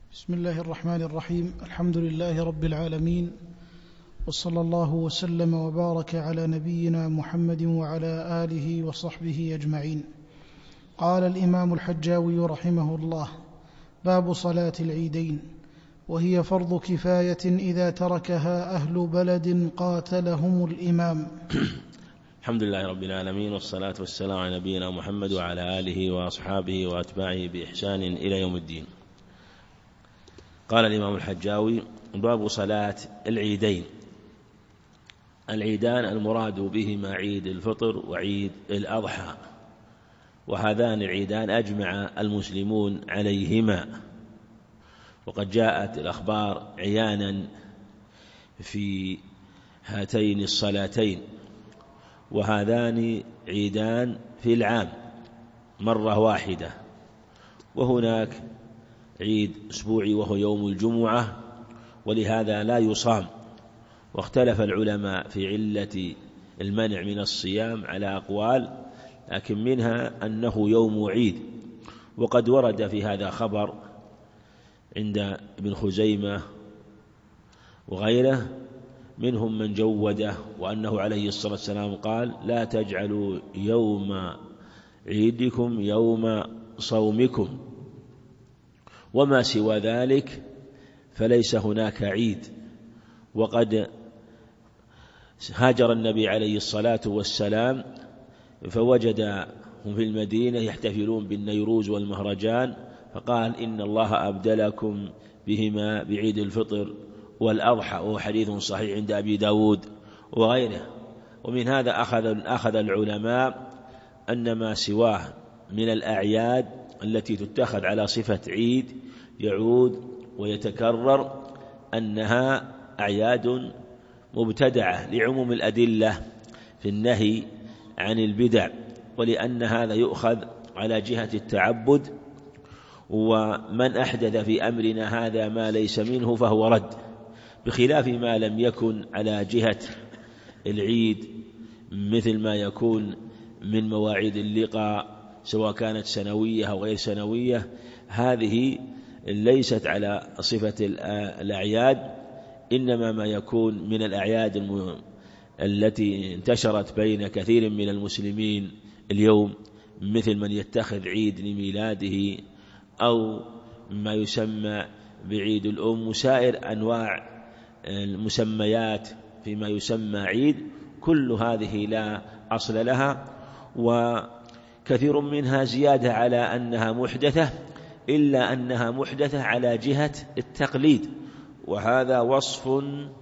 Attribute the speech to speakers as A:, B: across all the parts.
A: بسم الله الرحمن الرحيم. الحمد لله رب العالمين، وصلى الله وسلم وبارك على نبينا محمد وعلى آله وصحبه أجمعين. قال الإمام الحجاوي رحمه الله: باب صلاة العيدين، وهي فرض كفاية إذا تركها أهل بلد قاتلهم الإمام.
B: الحمد لله رب العالمين، والصلاة والسلام على نبينا محمد وعلى آله وأصحابه وأتباعه بإحسان إلى يوم الدين. قال الإمام الحجاوي: باب صلاة العيدين. العيدان المراد بهما عيد الفطر وعيد الأضحى، وهذان العيدان أجمع المسلمون عليهما، وقد جاءت الأخبار عيانا في هاتين الصلاتين، وهذان عيدان في العام مرة واحدة، وهناك عيد أسبوعي وهو يوم الجمعة، ولهذا لا يصام. واختلف العلماء في علة المنع من الصيام على أقوال، لكن منها أنه يوم عيد، وقد ورد في هذا خبر عند ابن خزيمة وغيره، منهم من جوده، وأنه عليه الصلاة والسلام قال: لا تجعلوا يوم عيدكم يوم صومكم، وما سوى ذلك فليس هناك عيد. وقد هاجر النبي عليه الصلاة والسلام فوجدهم في المدينة يحتفلون بالنيروز والمهرجان، فقال: إن الله أبدلكم بهما بعيد الفطر والأضحى، وهو حديث صحيح عند أبي داود وغيره. ومن هذا أخذ العلماء أن ما سواه من الأعياد التي تتخذ على صفة عيد يعود ويتكرر أنها أعياد مبتدعة، لعموم الأدلة في النهي عن البدع، ولأن هذا يؤخذ على جهة التعبد، ومن أحدث في أمرنا هذا ما ليس منه فهو رد، بخلاف ما لم يكن على جهة العيد، مثل ما يكون من مواعيد اللقاء سواء كانت سنوية أو غير سنوية، هذه ليست على صفة الأعياد، إنما ما يكون من الأعياد التي انتشرت بين كثير من المسلمين اليوم، مثل من يتخذ عيد لميلاده، أو ما يسمى بعيد الأم، وسائر أنواع المسميات فيما يسمى عيد، كل هذه لا أصل لها، وكثير منها زيادة على أنها محدثة، إلا أنها محدثة على جهة التقليد، وهذا وصف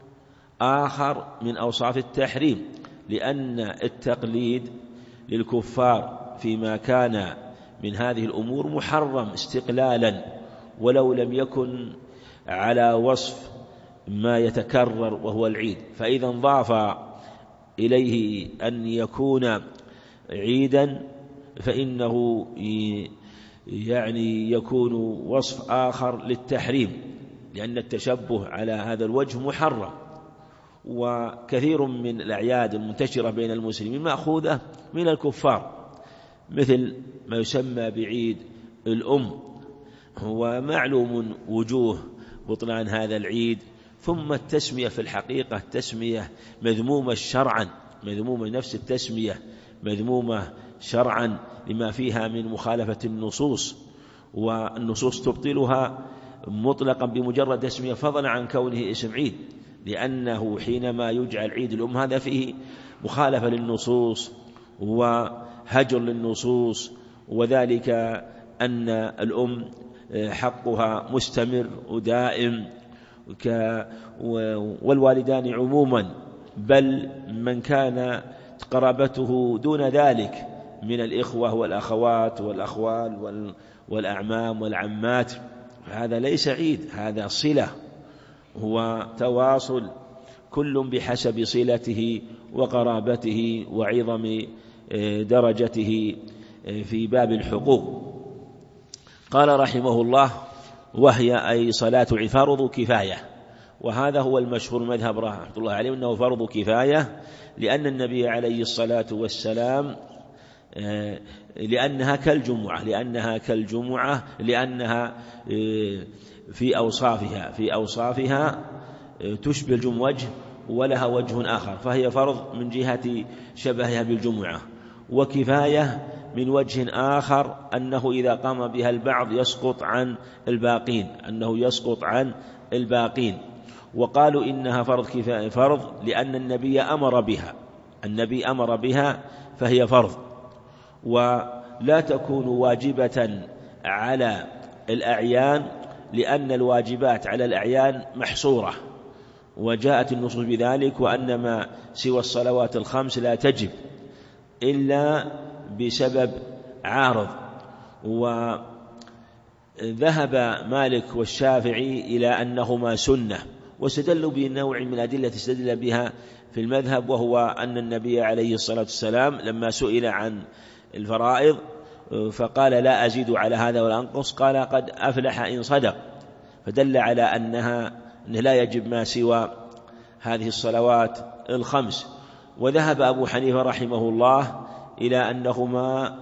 B: آخر من أوصاف التحريم، لأن التقليد للكفار فيما كان من هذه الأمور محرم استقلالا، ولو لم يكن على وصف ما يتكرر وهو العيد. فإذا انضاف إليه أن يكون عيدا فإنه يعني يكون وصف آخر للتحريم، لأن التشبه على هذا الوجه محرم. وكثير من الأعياد المنتشرة بين المسلمين مأخوذة من الكفار، مثل ما يسمى بعيد الأم، هو معلوم وجوه بطلان هذا العيد. ثم التسمية في الحقيقة تسمية مذمومة شرعا، مذمومة، نفس التسمية مذمومة شرعا لما فيها من مخالفة النصوص، والنصوص تبطلها مطلقا بمجرد تسمية، فضلا عن كونه اسم عيد، لأنه حينما يجعل عيد الأم هذا فيه مخالفة للنصوص وهجر للنصوص، وذلك أن الأم حقها مستمر ودائم، والوالدان عموما، بل من كان قرابته دون ذلك من الإخوة والأخوات والأخوال والأعمام والعمات، هذا ليس عيد، هذا صلة، هو تواصل، كل بحسب صلته وقرابته وعظم درجته في باب الحقوق. قال رحمه الله: وهي أي صلاة فرض كفاية، وهذا هو المشهور مذهب رحمة الله عليه أنه فرض كفاية، لأن النبي عليه الصلاة والسلام لأنها كالجمعة لأنها في أوصافها تشبه الجمعة وجه ولها وجه آخر، فهي فرض من جهة شبهها بالجمعة، وكفاية من وجه آخر أنه إذا قام بها البعض يسقط عن الباقين، وقالوا إنها فرض لأن النبي أمر بها فهي فرض، ولا تكون واجبة على الأعيان لأن الواجبات على الأعيان محصورة، وجاءت النصوص بذلك، وأن ما سوى الصلوات الخمس لا تجب إلا بسبب عارض. وذهب مالك والشافعي إلى أنهما سنة، واستدلوا بنوع من الأدلة استدل بها في المذهب، وهو أن النبي عليه الصلاة والسلام لما سئل عن الفرائض فقال لا أزيد على هذا ولا أنقص، قال قد أفلح إن صدق، فدل على أنه لا يجب ما سوى هذه الصلوات الخمس. وذهب أبو حنيفة رحمه الله إلى أنهما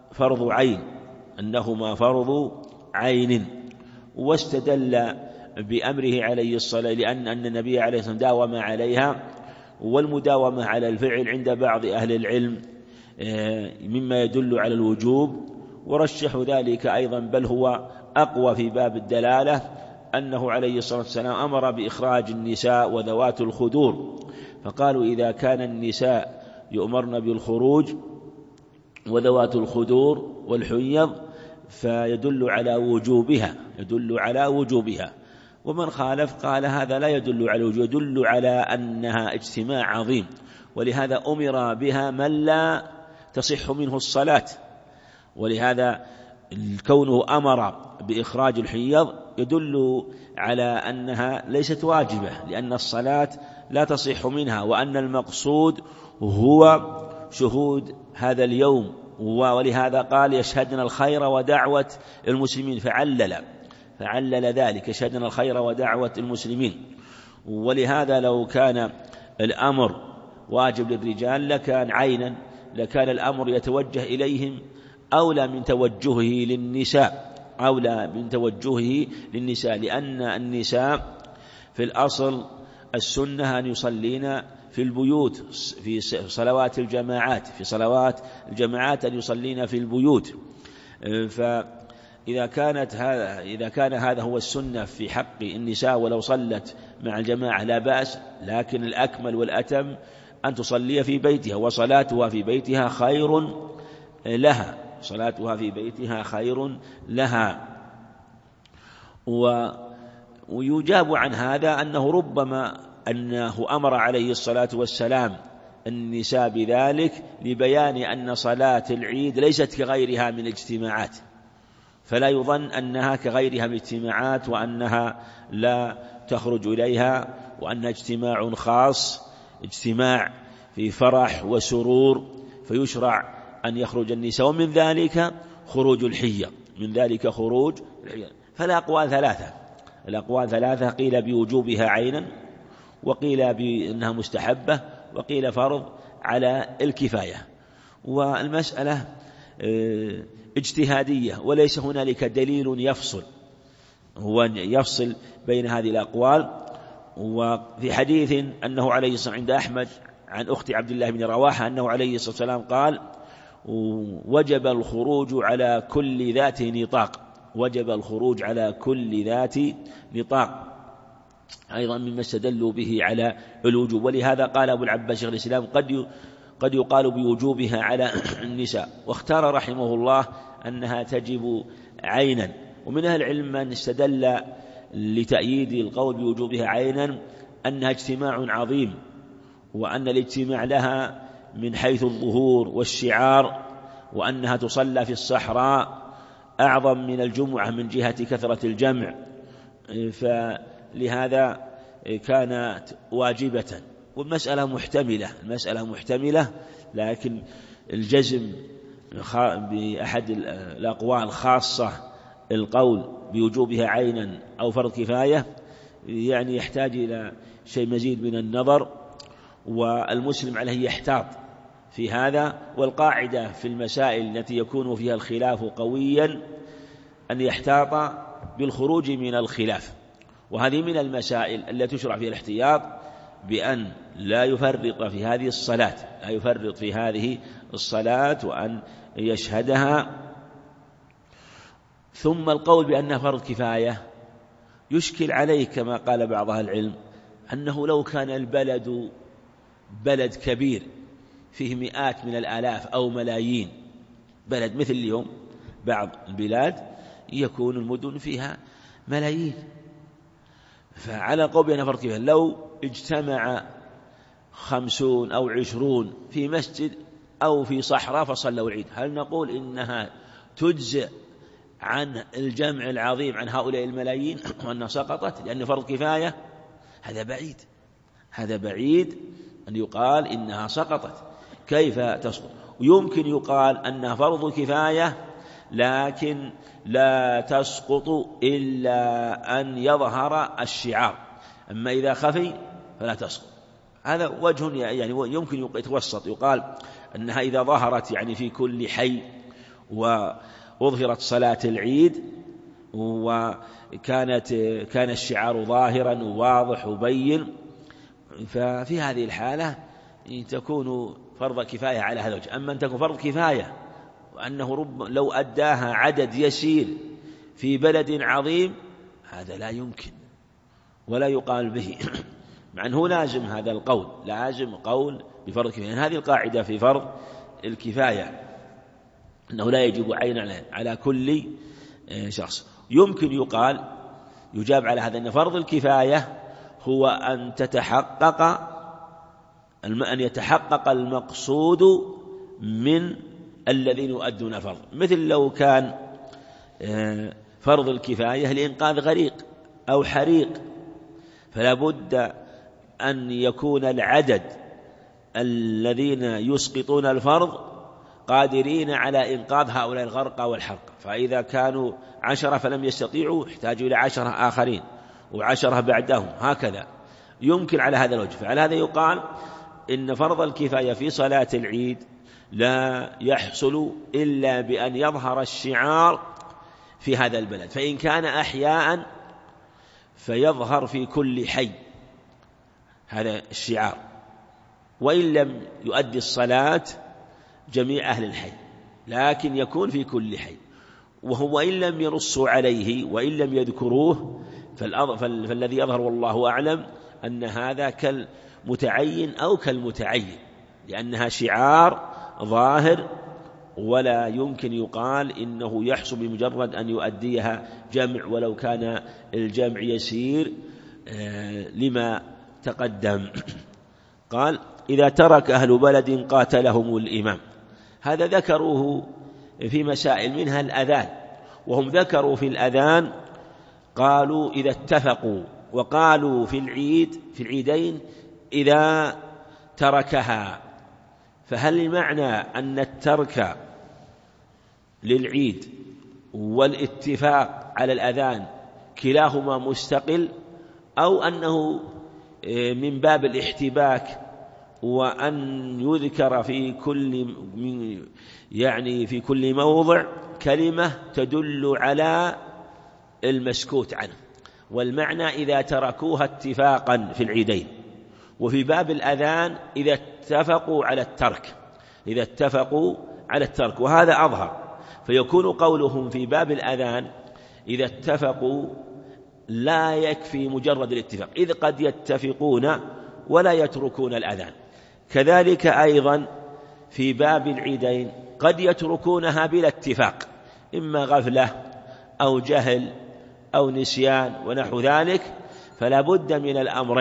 B: فرض عين، واستدل بأمره عليه الصلاة لأن النبي عليه الصلاة والسلام داوم عليها، والمداومة على الفعل عند بعض أهل العلم مما يدل على الوجوب، ورشحوا ذلك أيضا، بل هو أقوى في باب الدلالة، أنه عليه الصلاة والسلام أمر بإخراج النساء وذوات الخدور، فقالوا إذا كان النساء يؤمرن بالخروج وذوات الخدور والحيض فيدل على وجوبها، ومن خالف قال هذا لا يدل على وجوب، يدل على أنها اجتماع عظيم، ولهذا أمر بها من لا تصح منه الصلاة، ولهذا كونه أمر بإخراج الحيض يدل على أنها ليست واجبة، لأن الصلاة لا تصح منها، وأن المقصود هو شهود هذا اليوم، ولهذا قال يشهدن الخير ودعوة المسلمين، فعلل ذلك يشهدن الخير ودعوة المسلمين. ولهذا لو كان الأمر واجب للرجال لكان عينا، لكان الأمر يتوجه إليهم أولى من توجهه للنساء، لأن النساء في الأصل السنة أن يصلين في البيوت في صلوات الجماعات أن يصلين في البيوت، فإذا كان هذا هو السنة في حق النساء ولو صلت مع الجماعة لا بأس، لكن الأكمل والأتم أن تصلي في بيتها، وصلاتها في بيتها خير لها. ويجاب عن هذا أنه ربما أنه أمر عليه الصلاة والسلام النساء بذلك لبيان أن صلاة العيد ليست كغيرها من الاجتماعات، فلا يظن أنها كغيرها من الاجتماعات وأنها لا تخرج إليها، وأنها اجتماع خاص، اجتماع في فرح وسرور، فيشرع أن يخرج النساء، ومن ذلك خروج الحية. فالأقوال ثلاثة، قيل بوجوبها عينا، وقيل بأنها مستحبة، وقيل فرض على الكفاية. والمسألة اجتهادية، وليس هنالك دليل يفصل بين هذه الأقوال. وفي حديث أنه عليه الصلاة والسلام عند أحمد عن أخت عبد الله بن رواحة أنه عليه الصلاة والسلام قال وجب الخروج على كل ذات نطاق، أيضا مما استدلوا به على الوجوب. ولهذا قال أبو العباس شيخ الإسلام قد يقال بوجوبها على النساء، واختار رحمه الله أنها تجب عينا. ومن أهل العلم من استدل لتأييد القول بوجوبها عينا أنها اجتماع عظيم، وأن الاجتماع لها من حيث الظهور والشعار، وأنها تصلى في الصحراء أعظم من الجمعة من جهة كثرة الجمع، فلهذا كانت واجبة. والمسألة محتملة، لكن الجزم بأحد الأقوال خاصة القول بوجوبها عينا أو فرض كفاية يعني يحتاج إلى شيء مزيد من النظر، والمسلم عليه يحتاط في هذا. والقاعدة في المسائل التي يكون فيها الخلاف قويا أن يحتاط بالخروج من الخلاف، وهذه من المسائل التي تشرع فيها الاحتياط بأن لا يفرط في هذه الصلاة، وأن يشهدها. ثم القول بأنها فرض كفاية يشكل عليه كما قال بعض أهل العلم أنه لو كان البلد بلد كبير فيه مئات من الآلاف أو ملايين، بلد مثل اليوم بعض البلاد يكون المدن فيها ملايين، فعلى قول بأنها فرض كفاية لو اجتمع 50 أو 20 في مسجد أو في صحراء فصلوا العيد، هل نقول إنها تجزئ عن الجمع العظيم عن هؤلاء الملايين وأنها سقطت لأن فرض كفاية؟ هذا بعيد أن يقال إنها سقطت. كيف تسقط؟ ويمكن يقال أنها فرض كفاية لكن لا تسقط إلا أن يظهر الشعار، أما إذا خفي فلا تسقط. هذا وجه يعني يمكن يتوسط، يقال أنها إذا ظهرت يعني في كل حي وأظهرت صلاة العيد كان الشعار ظاهرا وواضح وبين، ففي هذه الحالة تكون فرض كفاية على هذا الوجه. أما أن تكون فرض كفاية وأنه لو أداها عدد يسير في بلد عظيم، هذا لا يمكن ولا يقال به مع أنه لازم هذا القول، لازم قول بفرض كفاية. يعني هذه القاعدة في فرض الكفاية أنه لا يجب عينا على كل شخص. يمكن يجاب على هذا أن فرض الكفاية هو أن يتحقق المقصود من الذين يؤدون فرض، مثل لو كان فرض الكفاية لإنقاذ غريق أو حريق، فلا بد أن يكون العدد الذين يسقطون الفرض قادرين على إنقاذ هؤلاء الغرقى والحرقى، فإذا كانوا 10 فلم يستطيعوا احتاجوا إلى 10 آخرين و10 بعدهم، هكذا يمكن على هذا الوجه. فعلى هذا يقال إن فرض الكفاية في صلاة العيد لا يحصل إلا بأن يظهر الشعار في هذا البلد، فإن كان أحياء فيظهر في كل حي هذا الشعار، وإن لم يؤدي الصلاة جميع أهل الحي لكن يكون في كل حي. وهو إن لم ينصوا عليه وإن لم يذكروه فالذي يظهر والله أعلم أن هذا كالمتعين أو كالمتعين، لأنها شعار ظاهر ولا يمكن يقال إنه يحصل بمجرد أن يؤديها جمع ولو كان الجمع يسير لما تقدم. قال إذا ترك أهل بلد قاتلهم الإمام، هذا ذكروه في مسائل منها الأذان، وهم ذكروا في الأذان قالوا إذا اتفقوا، وقالوا في العيدين إذا تركها، فهل المعنى أن الترك للعيد والاتفاق على الأذان كلاهما مستقل، أو أنه من باب الاحتباك وأن يذكر في كل موضع كلمة تدل على المسكوت عنه، والمعنى إذا تركوها اتفاقا في العيدين، وفي باب الأذان إذا اتفقوا على الترك، وهذا أظهر. فيكون قولهم في باب الأذان إذا اتفقوا لا يكفي مجرد الاتفاق، إذ قد يتفقون ولا يتركون الأذان. كذلك أيضا في باب العيدين قد يتركونها بلا اتفاق، إما غفلة أو جهل أو نسيان ونحو ذلك، فلا بد من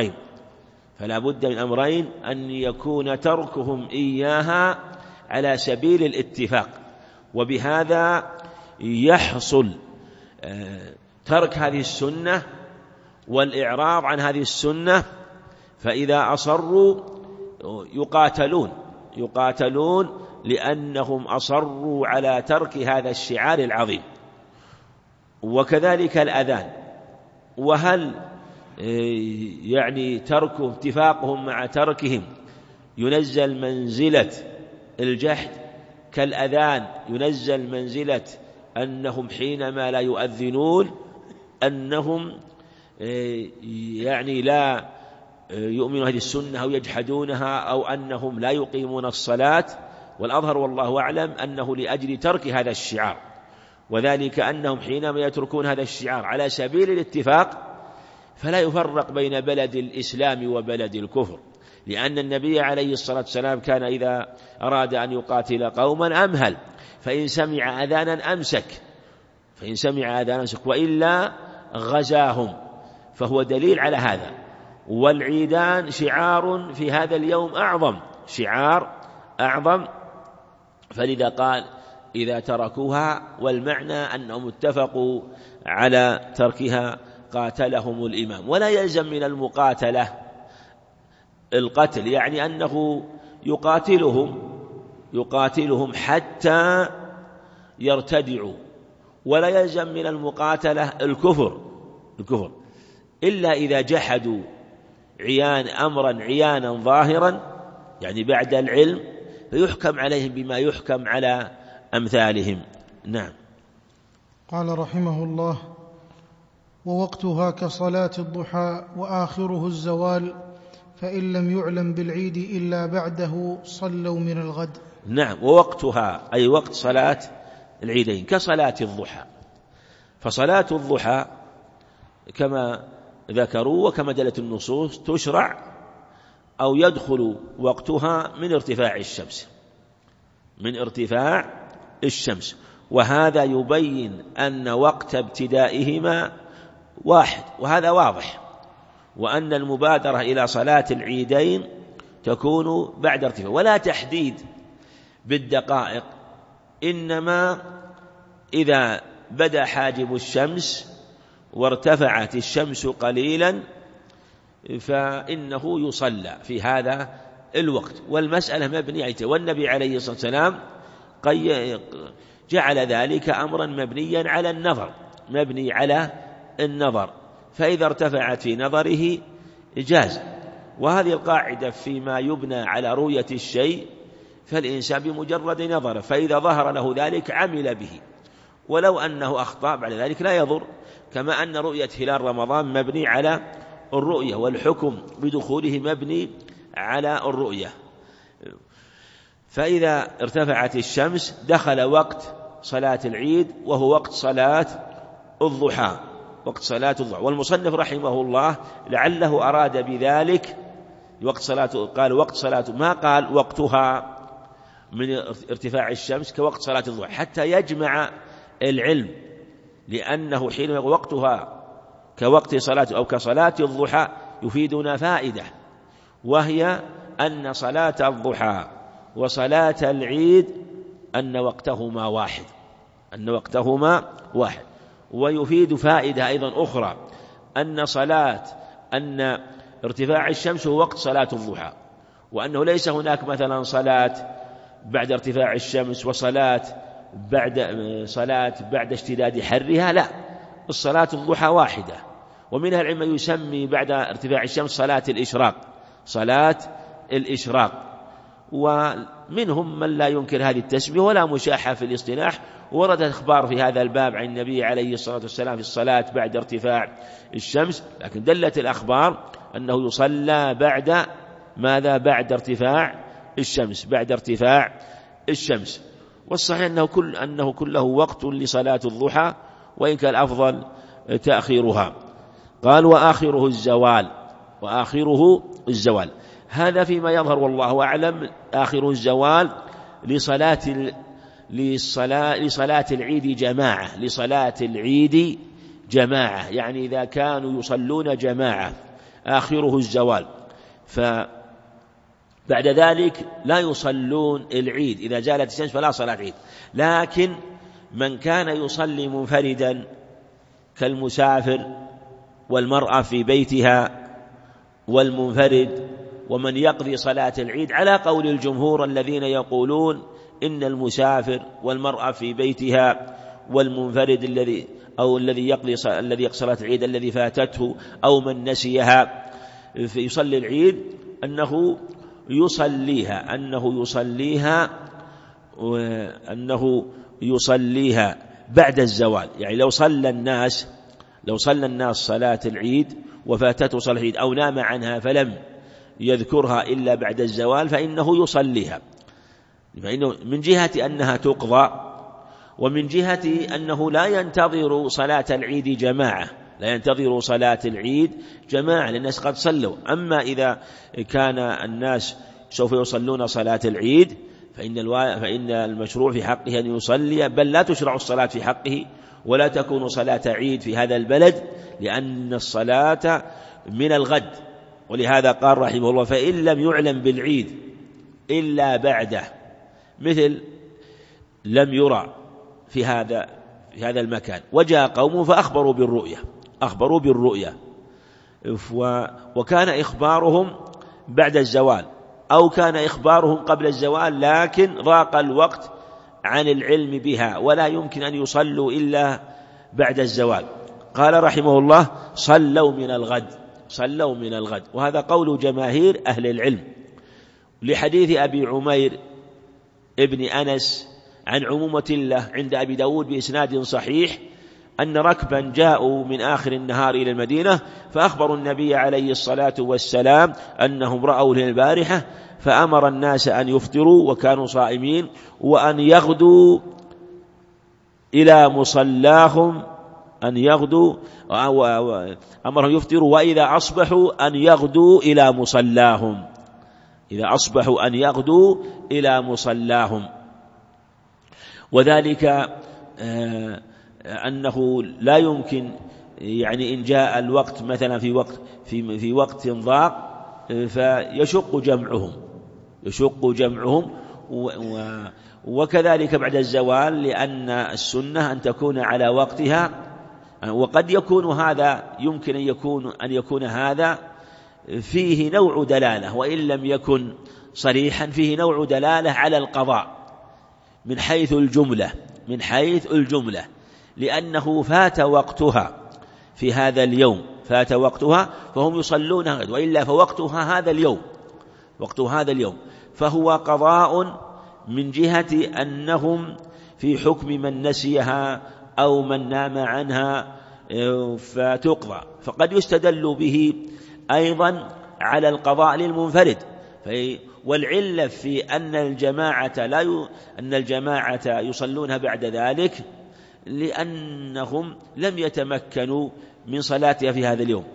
B: الأمرين أن يكون تركهم إياها على سبيل الاتفاق، وبهذا يحصل ترك هذه السنة والإعراض عن هذه السنة. فإذا أصروا يقاتلون لأنهم أصروا على ترك هذا الشعار العظيم. وكذلك الأذان، وهل
A: اتفاقهم مع تركهم ينزل منزلة
B: الجحد كالأذان ينزل منزلة أنهم حينما لا يؤذنون أنهم يعني لا يؤمنون هذه السنة أو يجحدونها أو أنهم لا يقيمون الصلاة، والأظهر والله أعلم أنه لأجل ترك هذا الشعار، وذلك أنهم حينما يتركون هذا الشعار على سبيل الاتفاق فلا يفرق بين بلد الإسلام وبلد الكفر، لأن النبي عليه الصلاة والسلام كان إذا أراد أن يقاتل قوما أمهل، فإن سمع أذانا أمسك وإلا غزاهم، فهو دليل على هذا. والعيدان شعار في هذا اليوم أعظم، شعار أعظم، فلذا قال إذا تركوها، والمعنى أنهم اتفقوا على تركها قاتلهم الإمام. ولا يلزم من المقاتلة القتل، يعني أنه يقاتلهم حتى يرتدعوا، ولا يلزم من المقاتلة الكفر إلا إذا جحدوا أمرا عيانا ظاهرا، يعني بعد العلم، فيحكم عليهم بما يحكم على أمثالهم. نعم.
A: قال رحمه الله: ووقتها كصلاة الضحى وآخره الزوال، فإن لم يعلم بالعيد إلا بعده صلوا من الغد.
B: نعم، ووقتها أي وقت صلاة العيدين كصلاة الضحى، فصلاة الضحى كما ذكروا وكما دلت النصوص تشرع أو يدخل وقتها من ارتفاع الشمس، وهذا يبين أن وقت ابتدائهما واحد، وهذا واضح، وأن المبادرة إلى صلاة العيدين تكون بعد ارتفاع، ولا تحديد بالدقائق، إنما إذا بدا حاجب الشمس وارتفعت الشمس قليلا فإنه يصلى في هذا الوقت، والمسألة مبنية، والنبي عليه الصلاة والسلام جعل ذلك أمرا مبني على النظر، فإذا ارتفعت في نظره جاز. وهذه القاعدة فيما يبنى على رؤية الشيء، فالإنسان بمجرد نظره فإذا ظهر له ذلك عمل به، ولو أنه أخطأ بعد ذلك لا يضر، كما أن رؤية هلال رمضان مبني على الرؤية، والحكم بدخوله مبني على الرؤية. فإذا ارتفعت الشمس دخل وقت صلاة العيد، وهو وقت صلاة الضحى. والمصنف رحمه الله لعله أراد بذلك وقت صلاة، قال وقت صلاة، ما قال وقتها من ارتفاع الشمس كوقت صلاة الضحى، حتى يجمع العلم، لأنه حين يقول وقتها كوقت صلاة أو كصلاة الضحى يفيدنا فائدة، وهي أن صلاة الضحى وصلاة العيد أن وقتهما واحد. ويفيد فائدة أيضا أخرى، أن ارتفاع الشمس هو وقت صلاة الضحى، وأنه ليس هناك مثلا صلاة بعد ارتفاع الشمس وصلاة بعد اشتداد حرها، لا، الصلاة الضحى واحدة. ومنها العلم يسمي بعد ارتفاع الشمس صلاة الإشراق، ومنهم من لا ينكر هذه التسمية ولا مشاحة في الاصطلاح، وردت أخبار في هذا الباب عن النبي عليه الصلاة والسلام في الصلاة بعد ارتفاع الشمس، لكن دلت الأخبار أنه يصلى بعد ارتفاع الشمس. والصحيح أنه كله وقت لصلاة الضحى، وإن كان الأفضل تأخيرها. قال وآخره الزوال، هذا فيما يظهر والله أعلم، آخر الزوال لصلاة العيد جماعة، يعني إذا كانوا يصلون جماعة آخره الزوال، فبعد ذلك لا يصلون العيد، إذا زالت الشمس فلا صلاة عيد. لكن من كان يصلي منفردا كالمسافر والمرأة في بيتها والمنفرد ومن يقضي صلاة العيد، على قول الجمهور الذين يقولون إن المسافر والمرأة في بيتها والمنفرد الذي يقضي صلاة العيد الذي فاتته أو من نسيها يصلي العيد، أنه يصليها بعد الزوال. يعني لو صلى الناس صلاة العيد وفاتته صلاة العيد أو نام عنها فلم يذكرها إلا بعد الزوال فإنه يصليها، فإنه من جهة أنها تقضى، ومن جهة أنه لا ينتظر صلاة العيد جماعة، لأن الناس قد صلوا. أما إذا كان الناس سوف يصلون صلاة العيد فإن المشروع في حقه أن يصلي، بل لا تشرع الصلاة في حقه ولا تكون صلاة عيد في هذا البلد، لأن الصلاة من الغد. ولهذا قال رحمه الله: فإن لم يعلم بالعيد إلا بعده، مثل لم يرى في هذا المكان وجاء قوم فأخبروا بالرؤية وكان إخبارهم بعد الزوال أو كان إخبارهم قبل الزوال، لكن ضاق الوقت عن العلم بها ولا يمكن أن يصلوا إلا بعد الزوال. قال رحمه الله: صلوا من الغد. وهذا قول جماهير أهل العلم، لحديث أبي عمير ابن أنس عن عمومة الله عند أبي داود بإسناد صحيح أن ركبا جاءوا من آخر النهار إلى المدينة فأخبروا النبي عليه الصلاة والسلام أنهم رأوا البارحة، فأمر الناس أن يفطروا وكانوا صائمين وأن يغدوا إلى مصلاهم، أمرهم يفطروا وإذا أصبحوا أن يغدوا إلى مصلاهم، وذلك أنه لا يمكن يعني إن جاء الوقت مثلا في وقت ضاق فيشق جمعهم وكذلك بعد الزوال، لأن السنة أن تكون على وقتها. وقد يكون هذا يمكن أن يكون هذا فيه نوع دلالة، وإن لم يكن صريحا فيه نوع دلالة على القضاء من حيث الجملة، لأنه فات وقتها في هذا اليوم، فهم يصلون غد، وإلا فوقتها هذا اليوم، فهو قضاء من جهة أنهم في حكم من نسيها أو من نام عنها فتقضى. فقد يستدل به أيضا على القضاء للمنفرد، والعلة في أن الجماعة يصلون بعد ذلك لأنهم لم يتمكنوا من صلاتها في هذا اليوم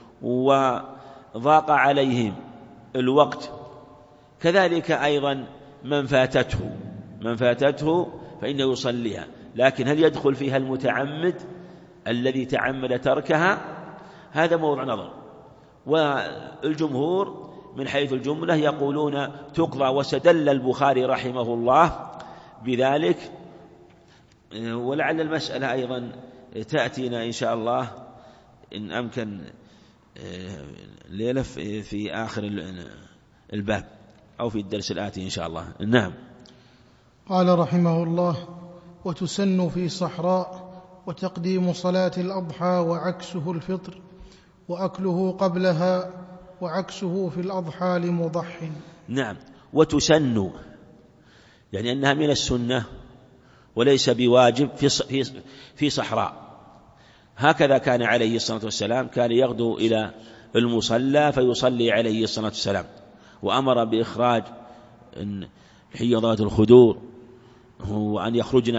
B: وضاق عليهم الوقت. كذلك أيضا من فاتته فإنه يصليها، لكن هل يدخل فيها المتعمد الذي تعمد تركها؟ هذا موضوع نظر. والجمهور من حيث الجملة يقولون تقضى، واستدل البخاري رحمه الله بذلك. ولعل المسألة أيضا تأتينا إن شاء الله إن أمكن ليلة في آخر الباب أو في الدرس الآتي إن شاء الله. نعم.
A: قال رحمه الله: وتسن في صحراء، وتقديم صلاة الأضحى وعكسه الفطر، وأكله قبلها وعكسه في الأضحى لمضح.
B: نعم. وتسن يعني أنها من السنة وليس بواجب في صحراء. هكذا كان عليه الصلاة والسلام، كان يغدو إلى المصلى فيصلي عليه الصلاة والسلام، وأمر بإخراج حيضات الخدور وأن يخرجنا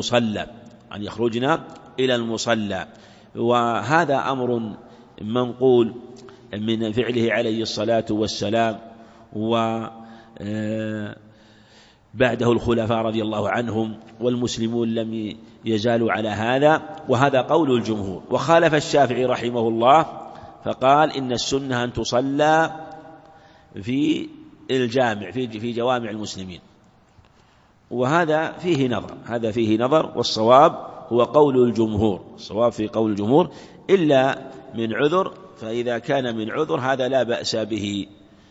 B: إلى المصلى، وهذا أمر منقول من فعله عليه الصلاة والسلام، وبعده الخلفاء رضي الله عنهم، والمسلمون لم يزالوا على هذا، وهذا قول الجمهور. وخالف الشافعي رحمه الله فقال إن السنة أن تصلى في الجامع في جوامع المسلمين، وهذا فيه نظر، والصواب هو قول الجمهور، الصواب في قول الجمهور إلا من عذر، فإذا كان من عذر هذا لا بأس به،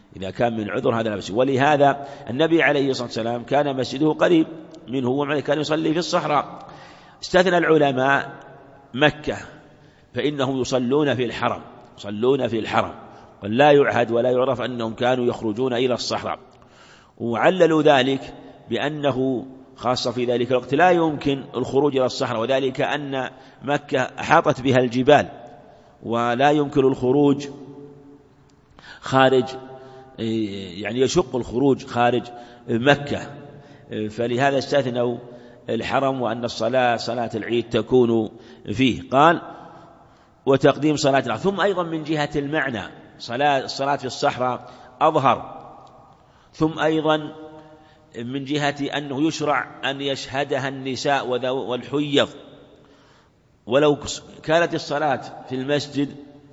B: ولهذا النبي عليه الصلاة والسلام كان مسجده قريب منه ومعه، كان يصلي في الصحراء. استثنى العلماء مكة فإنهم يصلون في الحرم، لا يعهد ولا يعرف أنهم كانوا يخرجون إلى الصحراء. وعللوا ذلك بأنه خاصة في ذلك الوقت لا يمكن الخروج إلى الصحراء، وذلك أن مكة أحاطت بها الجبال ولا يمكن الخروج خارج، يعني يشق الخروج خارج مكة، فلهذا استثنوا الحرم وأن صلاة العيد تكون فيه. قال وتقديم صلاة العيد. ثم أيضا من جهة المعنى الصلاة في الصحراء أظهر، ثم أيضا من جهة أنه يشرع أن يشهدها النساء والحيض، ولو كانت الصلاة في المسجد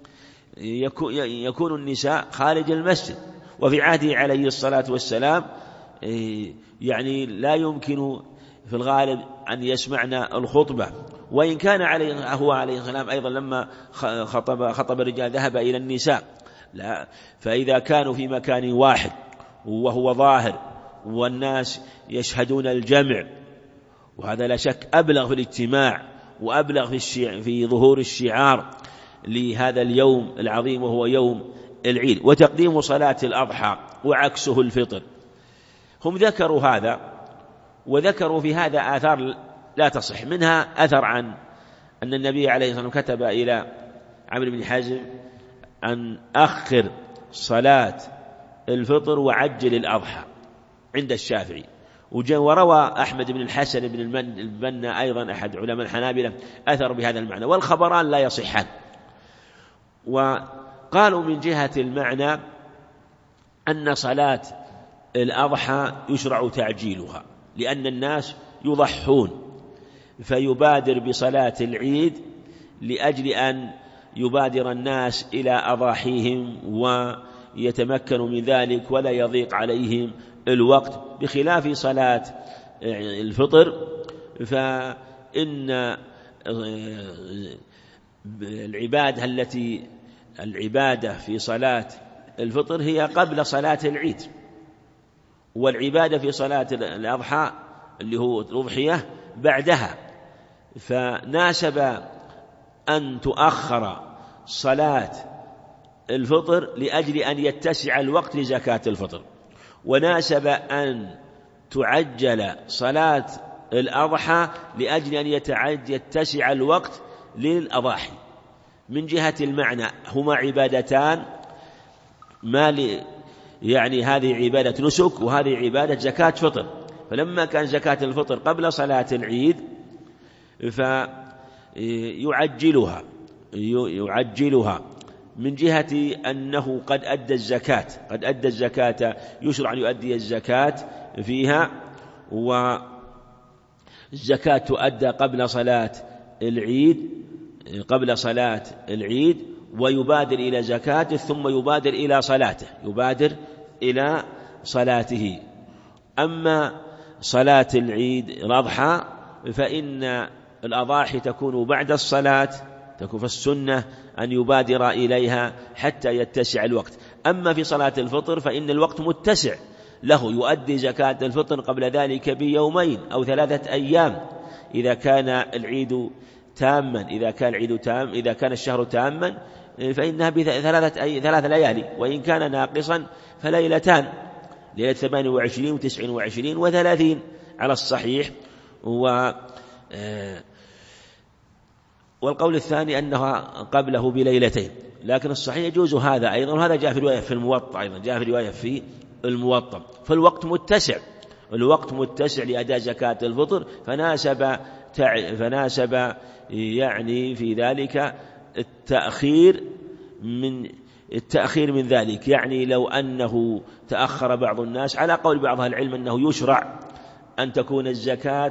B: يكون النساء خارج المسجد. وفي عهده عليه الصلاة والسلام يعني لا يمكن في الغالب أن يسمعنا الخطبة، وإن كان هو عليه السلام أيضا لما خطب الرجال ذهب إلى النساء، لا، فإذا كانوا في مكان واحد وهو ظاهر والناس يشهدون الجمع، وهذا لا شك أبلغ في الاجتماع وأبلغ في ظهور الشعار لهذا اليوم العظيم وهو يوم العيد. وتقديم صلاة الأضحى وعكسه الفطر. هم ذكروا هذا، وذكروا في هذا آثار لا تصح، منها أثر عن أن النبي عليه الصلاة والسلام كتب إلى عمرو بن حزم أن أخر صلاة الفطر وعجل الأضحى عند الشافعي. وروى أحمد بن الحسن بن البنا أيضا أحد علماء الحنابلة أثر بهذا المعنى، والخبران لا يصحان. وقالوا من جهة المعنى أن صلاة الأضحى يشرع تعجيلها، لأن الناس يضحون فيبادر بصلاة العيد لأجل أن يبادر الناس إلى أضاحيهم ويتمكنوا من ذلك ولا يضيق عليهم الوقت، بخلاف صلاة الفطر فإن العبادة في صلاة الفطر هي قبل صلاة العيد، والعبادة في صلاة الأضحى اللي هو الأضحية بعدها، فناسب أن تؤخر صلاة الفطر لأجل أن يتسع الوقت لزكاة الفطر، وناسب أن تعجل صلاة الأضحى لأجل أن يتسع الوقت للأضاحي. من جهة المعنى هما عبادتان، يعني هذه عبادة نسك وهذه عبادة زكاة فطر، فلما كان زكاة الفطر قبل صلاة العيد فيعجلها من جهة أنه قد أدى الزكاة يشرع أن يؤدي الزكاة فيها، والزكاة تؤدى قبل صلاة العيد ويبادر إلى زكاته ثم يبادر إلى صلاته. أما صلاة العيد الأضحى فإن الأضاحي تكون بعد الصلاة، تكون في السنة أن يبادر إليها حتى يتسع الوقت. أما في صلاة الفطر فإن الوقت متسع له، يؤدي زكاة الفطر قبل ذلك بيومين أو 3 أيام إذا كان العيد تاما، إذا كان الشهر تاما فإنها ب3 ليالي، وإن كان ناقصا فليلتان، ليلة 28 و29 و30 على الصحيح. والقول الثاني أنها قبله بليلتين، لكن الصحيح يجوز هذا أيضا، وهذا جاء في رواية في الموطأ أيضا، فالوقت متسع لأداء زكاة الفطر، فناسب يعني في ذلك التأخير من ذلك. يعني لو أنه تأخر بعض الناس، على قول بعض أهل العلم أنه يشرع أن تكون الزكاة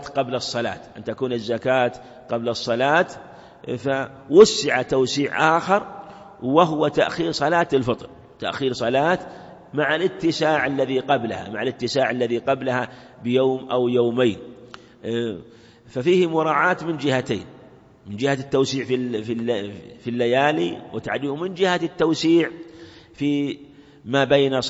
B: قبل الصلاة، فوسع توسيع آخر وهو تأخير صلاة الفطر، مع الاتساع الذي قبلها بيوم أو يومين. ففيه مراعاة من جهتين، من جهة التوسيع في الليالي وتعديه، ومن جهة التوسيع في ما بين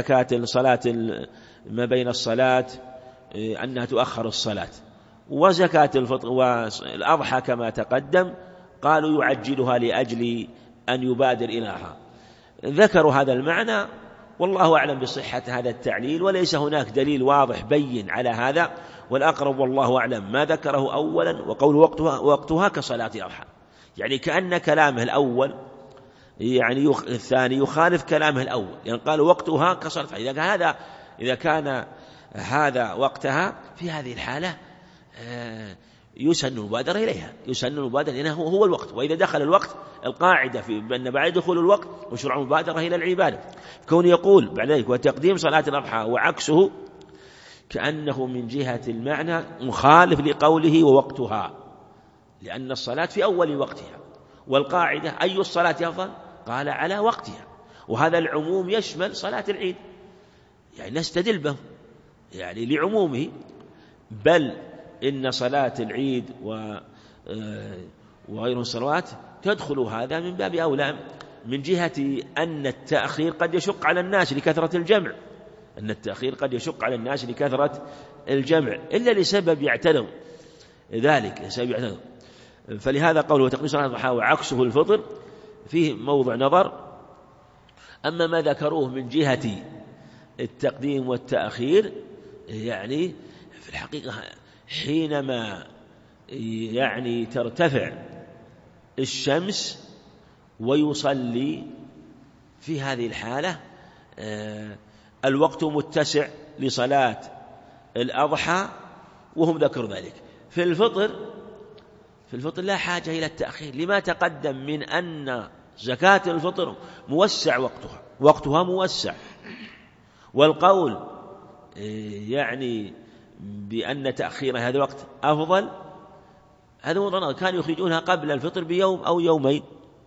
B: ما بين الصلاة أنها تؤخر الصلاة. وزكاة الفطر والأضحى كما تقدم قالوا يعجلها لأجل أن يبادر إليها. ذكروا هذا المعنى، والله أعلم بصحة هذا التعليل، وليس هناك دليل واضح بين على هذا، والأقرب والله أعلم ما ذكره أولا وقول وقتها كصلاة الأضحى، يعني كأن كلامه الأول يعني الثاني يخالف كلامه الأول، يعني قال وقتها كصلاة الأضحى. إذا كان هذا وقتها في هذه الحالة يسن المبادرة إليها، يسن المبادرة لأنه هو الوقت، وإذا دخل الوقت القاعدة في أن بعد دخول الوقت مشروع المبادرة إلى العبادة. كون يقول بعد ذلك وتقديم صلاة الأضحى وعكسه كأنه من جهة المعنى مخالف لقوله ووقتها، لأن الصلاة في أول وقتها، والقاعدة أي الصلاة أفضل؟ قال على وقتها، وهذا العموم يشمل صلاة العيد، يعني نستدل به يعني لعمومه، بل إن صلاة العيد وغيره الصلوات تدخل هذا من باب أولى، من جهة أن التأخير قد يشق على الناس لكثرة الجمع، أن التأخير قد يشق على الناس لكثرة الجمع إلا لسبب يعترض ذلك، فلهذا قوله تقديم صلاة الضحى وعكسه الفطر فيه موضع نظر. أما ما ذكروه من جهة التقديم والتأخير يعني في الحقيقة حينما يعني ترتفع الشمس ويصلي في هذه الحالة الوقت متسع لصلاة الأضحى، وهم ذكروا ذلك. في الفطر لا حاجة إلى التأخير لما تقدم من أن زكاة الفطر موسع وقتها موسع، والقول يعني بأن تأخير هذا الوقت أفضل هذا موضوع، كانوا يخرجونها قبل الفطر بيوم أو يومين،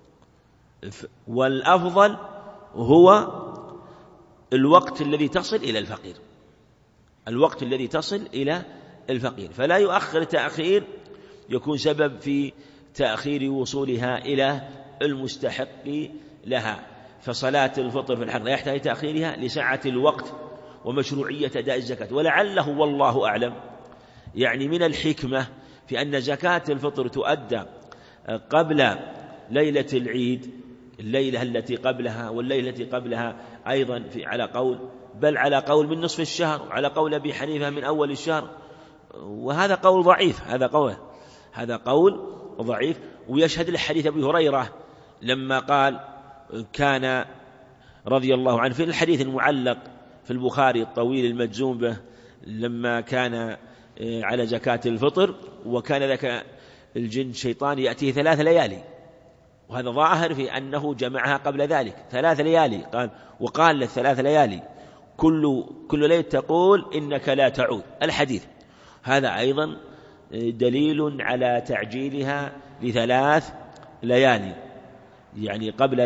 B: والأفضل هو الوقت الذي تصل إلى الفقير، الوقت الذي تصل إلى الفقير، فلا يؤخر تأخير يكون سبب في تأخير وصولها إلى المستحق لها. فصلاة الفطر في الحق لا يحتاج تأخيرها لسعة الوقت ومشروعية أداء الزكاة، ولعله والله أعلم يعني من الحكمة في أن زكاة الفطر تؤدى قبل ليلة العيد، الليلة التي قبلها والليلة التي قبلها أيضا على قول، بل على قول من نصف الشهر، على قول أبي حنيفة من أول الشهر، وهذا قول ضعيف، هذا قول ضعيف. ويشهد الحديث أبي هريرة لما قال كان رضي الله عنه في الحديث المعلق في البخاري الطويل المجزوم به، لما كان على زكاة الفطر وكان ذاك الجن شيطان يأتيه 3 ليالي، وهذا ظاهر في أنه جمعها قبل ذلك 3 ليالي، وقال له 3 ليالي كل ليلة تقول إنك لا تعود، الحديث هذا أيضا دليل على تعجيلها ل3 ليالي، يعني قبل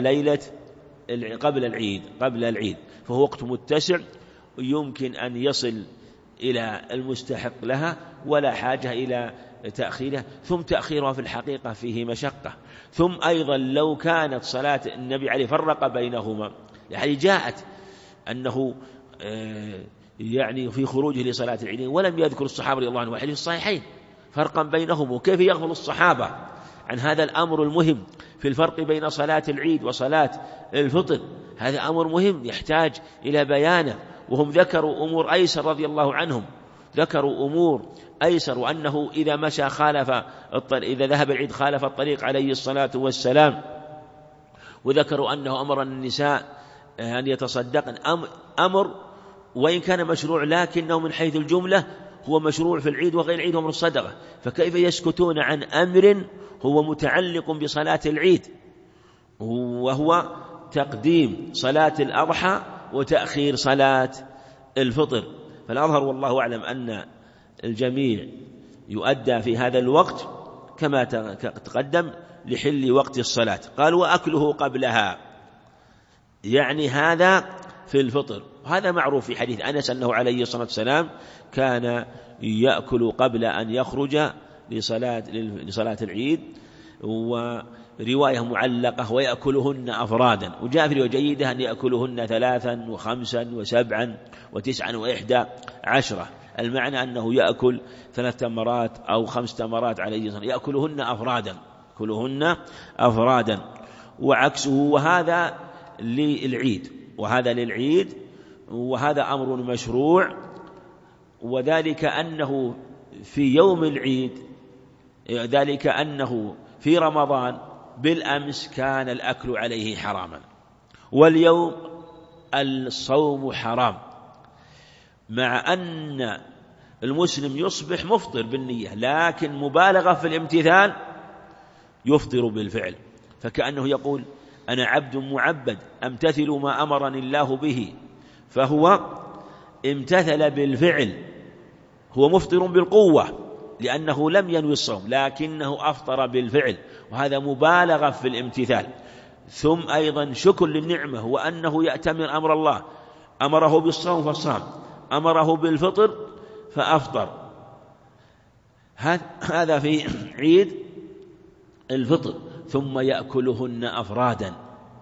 B: العيد، فهو وقت متسع يمكن أن يصل إلى المستحق لها ولا حاجة إلى تأخيرها. ثم تأخيرها في الحقيقة فيه مشقة. ثم أيضا لو كانت صلاة النبي عليه فرق بينهما، يعني جاءت أنه يعني في خروجه لصلاة العيدين ولم يذكر الصحابة رضي الله عنهم والحديث الصحيحين فرقا بينهم، وكيف يغفل الصحابة عن هذا الأمر المهم في الفرق بين صلاة العيد وصلاة الفطر؟ هذا أمر مهم يحتاج إلى بيانه، وهم ذكروا أمور أيسر رضي الله عنهم، ذكروا أمور أيسر، وأنه إذا مشى إذا ذهب العيد خالف الطريق عليه الصلاة والسلام، وذكروا أنه أمر النساء أن يتصدقن، أمر وإن كان مشروع لكنه من حيث الجملة هو مشروع في العيد وغير العيد ومن الصدقة، فكيف يسكتون عن أمر هو متعلق بصلاة العيد وهو تقديم صلاة الأضحى وتأخير صلاة الفطر؟ فالأظهر والله أعلم أن الجميع يؤدى في هذا الوقت كما تقدم لحل وقت الصلاة. قال وأكله قبلها، يعني هذا في الفطر، هذا معروف في حديث أنس أنه عليه الصلاة والسلام كان يأكل قبل أن يخرج لصلاة العيد، ورواية معلقة ويأكلهن أفرادا، وجاء في رواية جيدة أن يأكلهن 3 و5 و7 و9 و11، المعنى أنه يأكل 3 تمرات أو 5 تمرات عليه الصلاة والسلام، يأكلهن أفرادا، وعكسه. وهذا للعيد، وهذا للعيد، وهذا أمر مشروع. وذلك أنه في يوم العيد، ذلك أنه في رمضان بالأمس كان الأكل عليه حراما، واليوم الصوم حرام، مع أن المسلم يصبح مفطر بالنية، لكن مبالغة في الامتثال يفطر بالفعل، فكأنه يقول أنا عبد معبد أمتثل ما أمرني الله به، فهو امتثل بالفعل، هو مفطر بالقوة لأنه لم ينوي الصوم، لكنه أفطر بالفعل، وهذا مبالغة في الامتثال. ثم أيضا شكر للنعمة، وأنه يأتمر أمر الله، أمره بالصوم فصام، أمره بالفطر فأفطر. هذا في عيد الفطر. ثم يأكلهن أفرادا،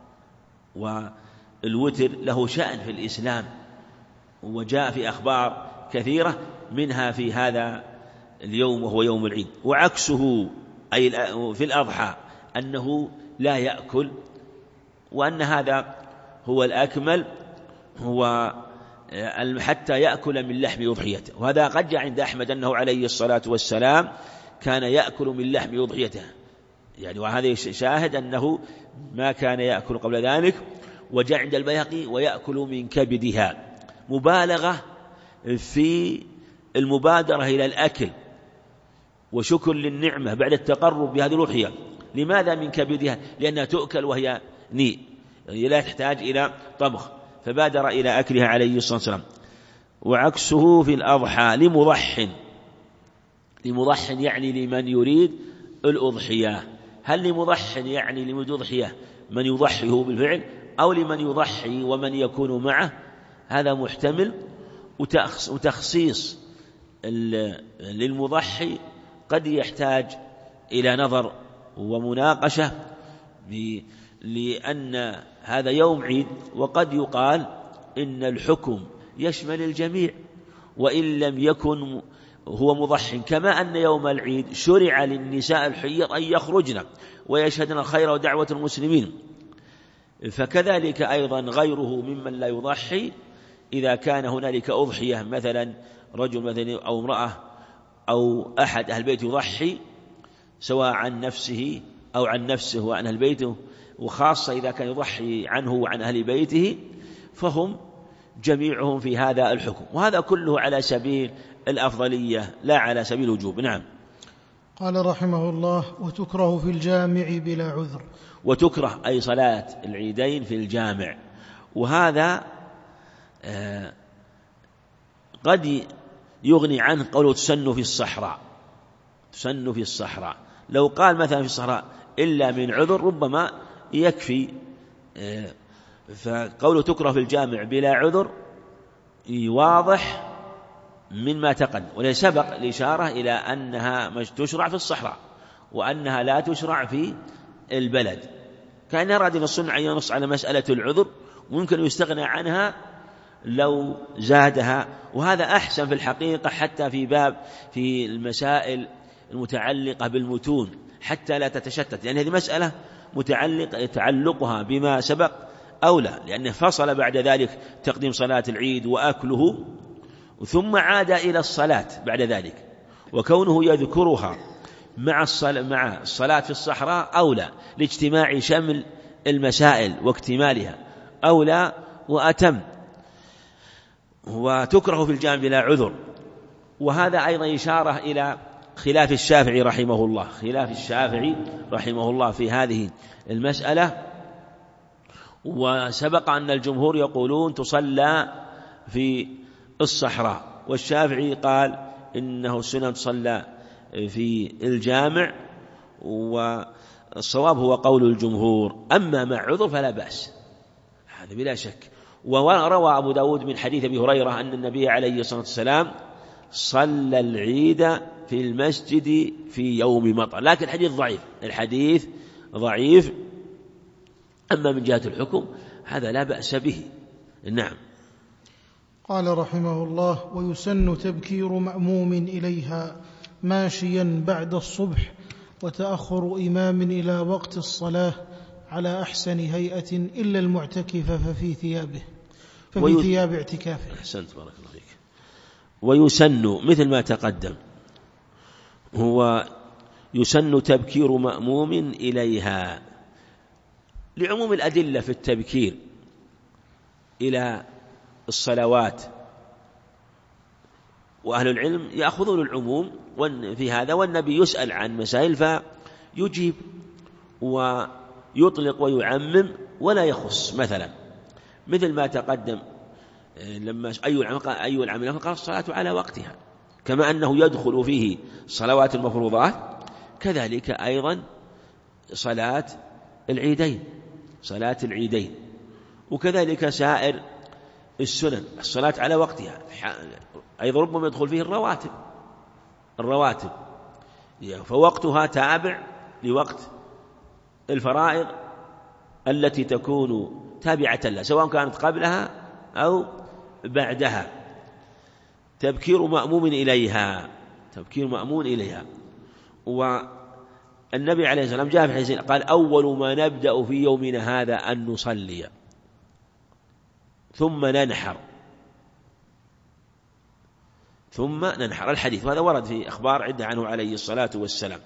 B: والوتر له شأن في الإسلام، وجاء في أخبار كثيرة منها في هذا اليوم وهو يوم العيد. وعكسه أي في الأضحى أنه لا يأكل، وأن هذا هو الأكمل، هو حتى يأكل من لحم أضحيته. وهذا قد جاء عند أحمد أنه عليه الصلاة والسلام كان يأكل من لحم أضحيته، يعني وهذا شاهد أنه ما كان يأكل قبل ذلك. وجاء عند البيهقي ويأكل من كبدها، مبالغة في المبادرة إلى الأكل وشكر للنعمة بعد التقرب بهذه الأضحية. لماذا من كبدها؟ لأنها تؤكل وهي ني، يعني لا تحتاج إلى طبخ، فبادر إلى أكلها عليه الصلاة والسلام. وعكسه في الأضحى لمضح يعني لمن يريد الأضحية. هل لمضح يعني لمن أضحية من يضحيه بالفعل، أو لمن يضحي ومن يكون معه؟ هذا محتمل. وتخصيص للمضحي قد يحتاج إلى نظر ومناقشة، لأن هذا يوم عيد، وقد يقال إن الحكم يشمل الجميع وإن لم يكن هو مضحٍ، كما أن يوم العيد شرع للنساء الحيض أن يخرجن ويشهدن الخير ودعوة المسلمين، فكذلك أيضا غيره ممن لا يضحي إذا كان هنالك أضحية، مثلا رجل مثلا أو امرأة أو أحد أهل البيت يضحي سواء عن نفسه أو عن نفسه وعن أهل بيته، وخاصة إذا كان يضحي عنه وعن أهل بيته، فهم جميعهم في هذا الحكم. وهذا كله على سبيل الأفضلية لا على سبيل الوجوب. نعم.
A: قال رحمه الله: وتكره في الجامع بلا عذر.
B: وتكره أي صلاة العيدين في الجامع، وهذا قد يغني عنه قوله تسن في الصحراء. تسن في الصحراء، لو قال مثلا في الصحراء إلا من عذر ربما يكفي، فقوله تكره في الجامع بلا عذر واضح مما تقدم، وليس سبق الإشارة إلى أنها تشرع في الصحراء وأنها لا تشرع في البلد. كان أراد أن الصنع ينص على مسألة العذر، وممكن يستغنى عنها لو زادها، وهذا أحسن في الحقيقة، حتى في باب في المسائل المتعلقة بالمتون حتى لا تتشتت، لأن هذه مسألة تعلقها بما سبق أولى، لأنه فصل بعد ذلك تقديم صلاة العيد وأكله، ثم عاد إلى الصلاة بعد ذلك، وكونه يذكرها مع الصلاة في الصحراء أولى لاجتماع شمل المسائل واكتمالها، أولى وأتم. وتكره في الجامع بلا عذر، وهذا أيضا إشارة إلى خلاف الشافعي رحمه الله، خلاف الشافعي رحمه الله في هذه المسألة. وسبق أن الجمهور يقولون تصلى في الصحراء، والشافعي قال إنه سنة تصلى في الجامع، والصواب هو قول الجمهور. أما مع عذر فلا بأس، هذا بلا شك. وروى أبو داود من حديث أبي هريرة أن النبي عليه الصلاة والسلام صلى العيد في المسجد في يوم مطر، لكن الحديث ضعيف. أما من جهة الحكم هذا لا بأس به. نعم.
A: قال رحمه الله: ويسن تبكير مأموم إليها ماشيا بعد الصبح، وتأخر إمام إلى وقت الصلاة، على أحسن هيئة إلا المعتكف ففي ثياب اعتكافه.
B: أحسنت، بارك الله فيك. ويسن مثل ما تقدم، هو يسن تبكير مأموم إليها لعموم الأدلة في التبكير إلى الصلوات، وأهل العلم يأخذون العموم في هذا، والنبي يسأل عن مسائل فيجيب ويطلق ويعمم ولا يخص. مثل ما تقدم لما أي العمل قال الصلاة على وقتها، كما أنه يدخل فيه صلوات المفروضات كذلك أيضا صلاة العيدين، وكذلك سائر السنن الصلاة على وقتها. أيضا ربما يدخل فيه الرواتب فوقتها تابع لوقت الفرائض التي تكون تابعة لها سواء كانت قبلها أو بعدها. تبكير مأموم إليها، والنبي عليه السلام جاء في حديث قال: أول ما نبدأ في يومنا هذا أن نصلي ثم ننحر الحديث، وهذا ورد في أخبار عدة عنه عليه الصلاة والسلام.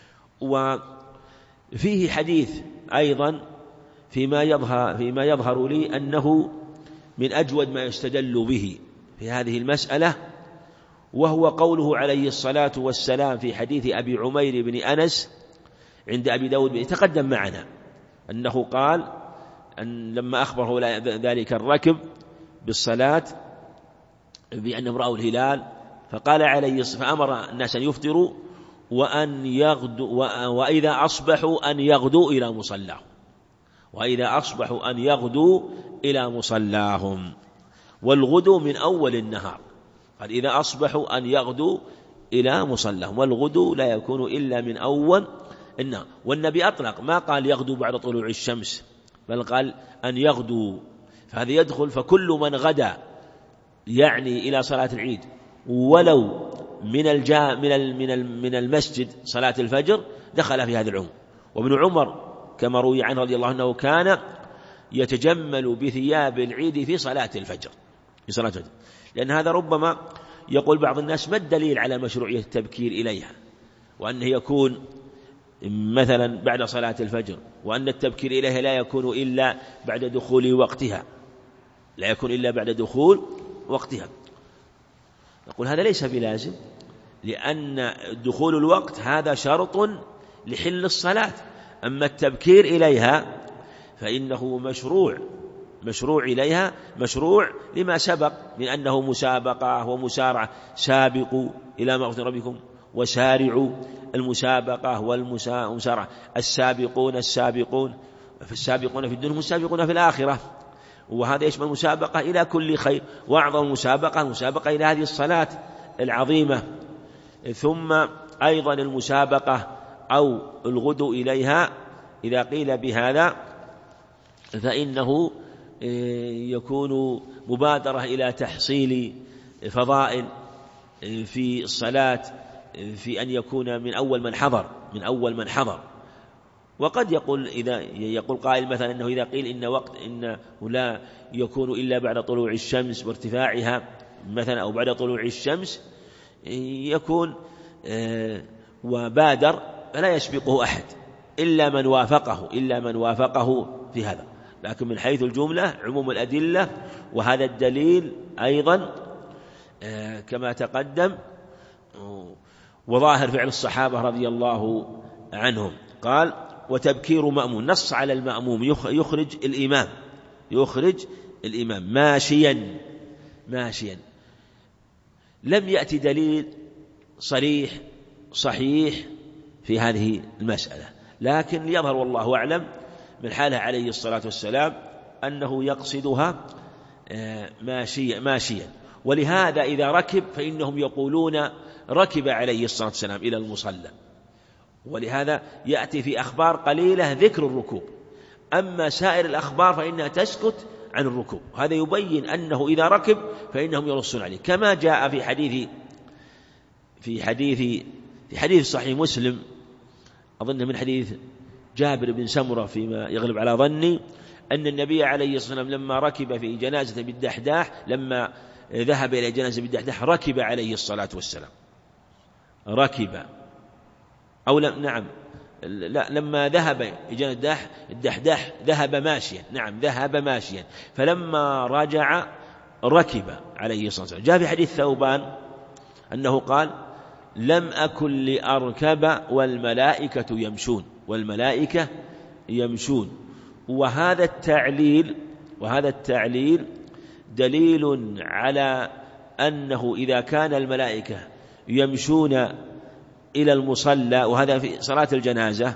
B: وفيه حديث أيضا فيما يظهر لي أنه من أجود ما يستدل به في هذه المسألة، وهو قوله عليه الصلاة والسلام في حديث أبي عمير بن أنس عند أبي داود يتقدم معنا أنه قال أن لما أخبره ذلك الركب بالصلاة بأنهم رأوا الهلال فقال فأمر الناس أن يفطروا وأن يغدوا، وإذا أصبحوا أن يغدوا إلى مصلاهم، والغدو من أول النهار. قال إذا أصبحوا أن يغدوا إلى مصلاهم، والغدو لا يكون إلا من أول النهار. والنبي أطلق، ما قال يغدو بعد طلوع الشمس، بل قال أن يغدوا، فهذا يدخل. فكل من غدا يعني إلى صلاة العيد ولو من المسجد صلاة الفجر دخل في هذا العموم. وابن عمر كما روي عنه رضي الله عنه كان يتجمل بثياب العيد في صلاة الفجر، لأن هذا ربما يقول بعض الناس: ما الدليل على مشروعية التبكير إليها، وأنه يكون مثلا بعد صلاة الفجر، وأن التبكير إليها لا يكون إلا بعد دخول وقتها. نقول هذا ليس بلازم، لأن دخول الوقت هذا شرط لحل الصلاة. أما التبكير إليها فإنه مشروع إليها، مشروع لما سبق من أنه مسابقة ومسارعة. سابقوا إلى مغفرة ربكم وسارعوا، المسابقة والمسارعة. السابقون فالسابقون في الدنيا والسابقون في الآخرة، وهذا يشمل المسابقة إلى كل خير، وأعظم المسابقة إلى هذه الصلاة العظيمة. ثم أيضا المسابقة أو الغدو إليها إذا قيل بهذا فإنه يكون مبادرة إلى تحصيل فضائل في الصلاة، في أن يكون من أول من حضر. وقد يقول قائل مثلا أنه إذا قيل إنه لا يكون إلا بعد طلوع الشمس وارتفاعها مثلا، أو بعد طلوع الشمس يكون وبادر، فلا يسبقه أحد إلا من وافقه في هذا. لكن من حيث الجملة عموم الأدلة، وهذا الدليل أيضا كما تقدم وظاهر فعل الصحابة رضي الله عنهم. قال: وتبكير مأموم، نص على المأموم يخرج الإمام ماشيا. لم يأتي دليل صحيح في هذه المسألة، لكن يظهر والله أعلم من حاله عليه الصلاة والسلام أنه يقصدها ماشيا. ولهذا إذا ركب فإنهم يقولون ركب عليه الصلاة والسلام إلى المصلى، ولهذا يأتي في أخبار قليلة ذكر الركوب. أما سائر الأخبار فإنها تسكت عن الركوب. هذا يبين أنه إذا ركب فإنهم يرصون عليه، كما جاء في حديث صحيح مسلم، أظن من حديث جابر بن سمرة فيما يغلب على ظني أن النبي عليه الصلاة والسلام لما ركب في جنازة بالدحداح، لما ذهب إلى جنازة بالدحداح ركب عليه الصلاة والسلام، ركب أو نعم لا، لما ذهب إلى الدحداح ذهب ماشيا، نعم ذهب ماشيا، فلما رجع ركب عليه الصلاة والسلام. جاء في حديث ثوبان أنه قال: لم أكن لأركب والملائكة يمشون، والملائكة يمشون. وهذا التعليل دليل على أنه إذا كان الملائكة يمشون إلى المصلى، وهذا في صلاة الجنازة،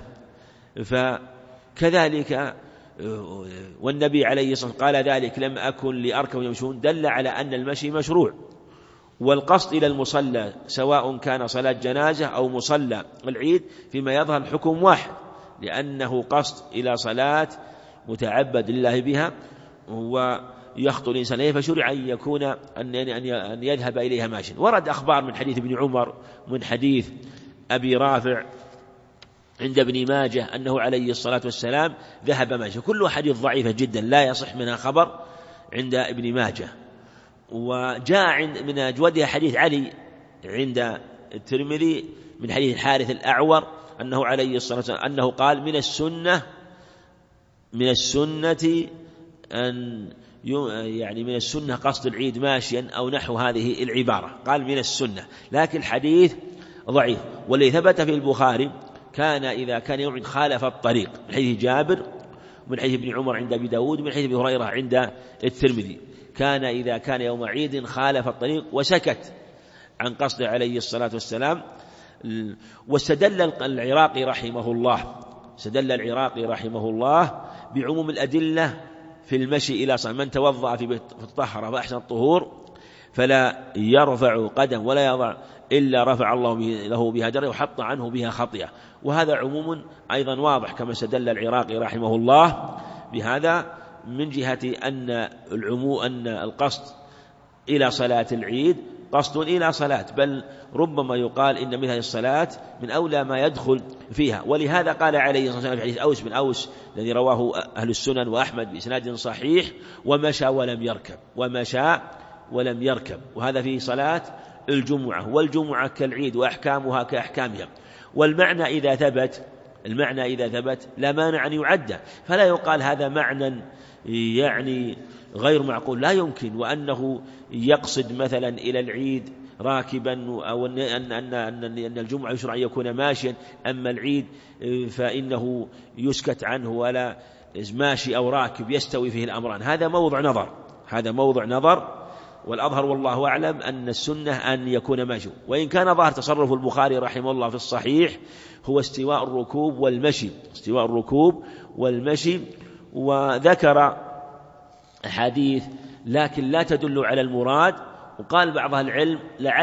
B: فكذلك والنبي عليه الصلاة والسلام قال ذلك: لم أكن لأركب يمشون، دل على أن المشي مشروع. والقصد إلى المصلى سواء كان صلاة جنازة أو مصلى العيد فيما يظهر الحكم واحد، لأنه قصد إلى صلاة متعبد لله بها ويخطو الإنسان إليه، فشرع أن يكون أن يذهب إليها ماشيا. ورد أخبار من حديث ابن عمر ومن حديث أبي رافع عند ابن ماجه أنه عليه الصلاة والسلام ذهب ماشيا، كل حديث ضعيفة جدا لا يصح منها خبر عند ابن ماجه. وجاء من أجودها حديث علي عند الترمذي من حديث الحارث الأعور أنه عليه الصلاة والسلام أنه قال: من السنة أن يعني من السنة قصد العيد ماشيا أو نحو هذه العبارة، قال من السنة، لكن الحديث ضعيف. والذي ثبت في البخاري كان إذا كان يوم خالف الطريق، من حديث جابر ومن حديث ابن عمر عند أبي داود ومن حديث أبي هريرة عند الترمذي، كان إذا كان يوم عيد خالف الطريق وسكت عن قصده عليه الصلاة والسلام. واستدل العراقي رحمه الله بعموم الأدلة في المشي إلى صلاة: من توضأ في بيت فطهر فأحسن الطهور فلا يرفع قدم ولا يضع إلا رفع الله له بها درجة وحط عنه بها خطيئة. وهذا عموم أيضا واضح كما استدل العراقي رحمه الله بهذا، من جهة أن القصد إلى صلاة العيد قصد إلى صلاة، بل ربما يقال إن مثل الصلاة من أولى ما يدخل فيها. ولهذا قال عليه الصلاة والسلام في حديث أوس بن أوس الذي رواه أهل السنن وأحمد بإسناد صحيح: ومشى ولم يركب. وهذا في صلاة الجمعة، والجمعة كالعيد وأحكامها كأحكامها. والمعنى إذا ثبت لا مانع أن يعد، فلا يقال هذا معنى يعني غير معقول، لا يمكن، وأنه يقصد مثلا إلى العيد راكبا، أو أن الجمعة يشرع أن يكون ماشيا، أما العيد فإنه يسكت عنه ولا ماشي أو راكب يستوي فيه الأمران. هذا موضع نظر، والأظهر والله أعلم أن السنة أن يكون ماشي. وإن كان ظاهر تصرف البخاري رحمه الله في الصحيح هو استواء الركوب والمشي، وذكر حديث لكن لا تدل على المراد. وقال بعض أهل العلم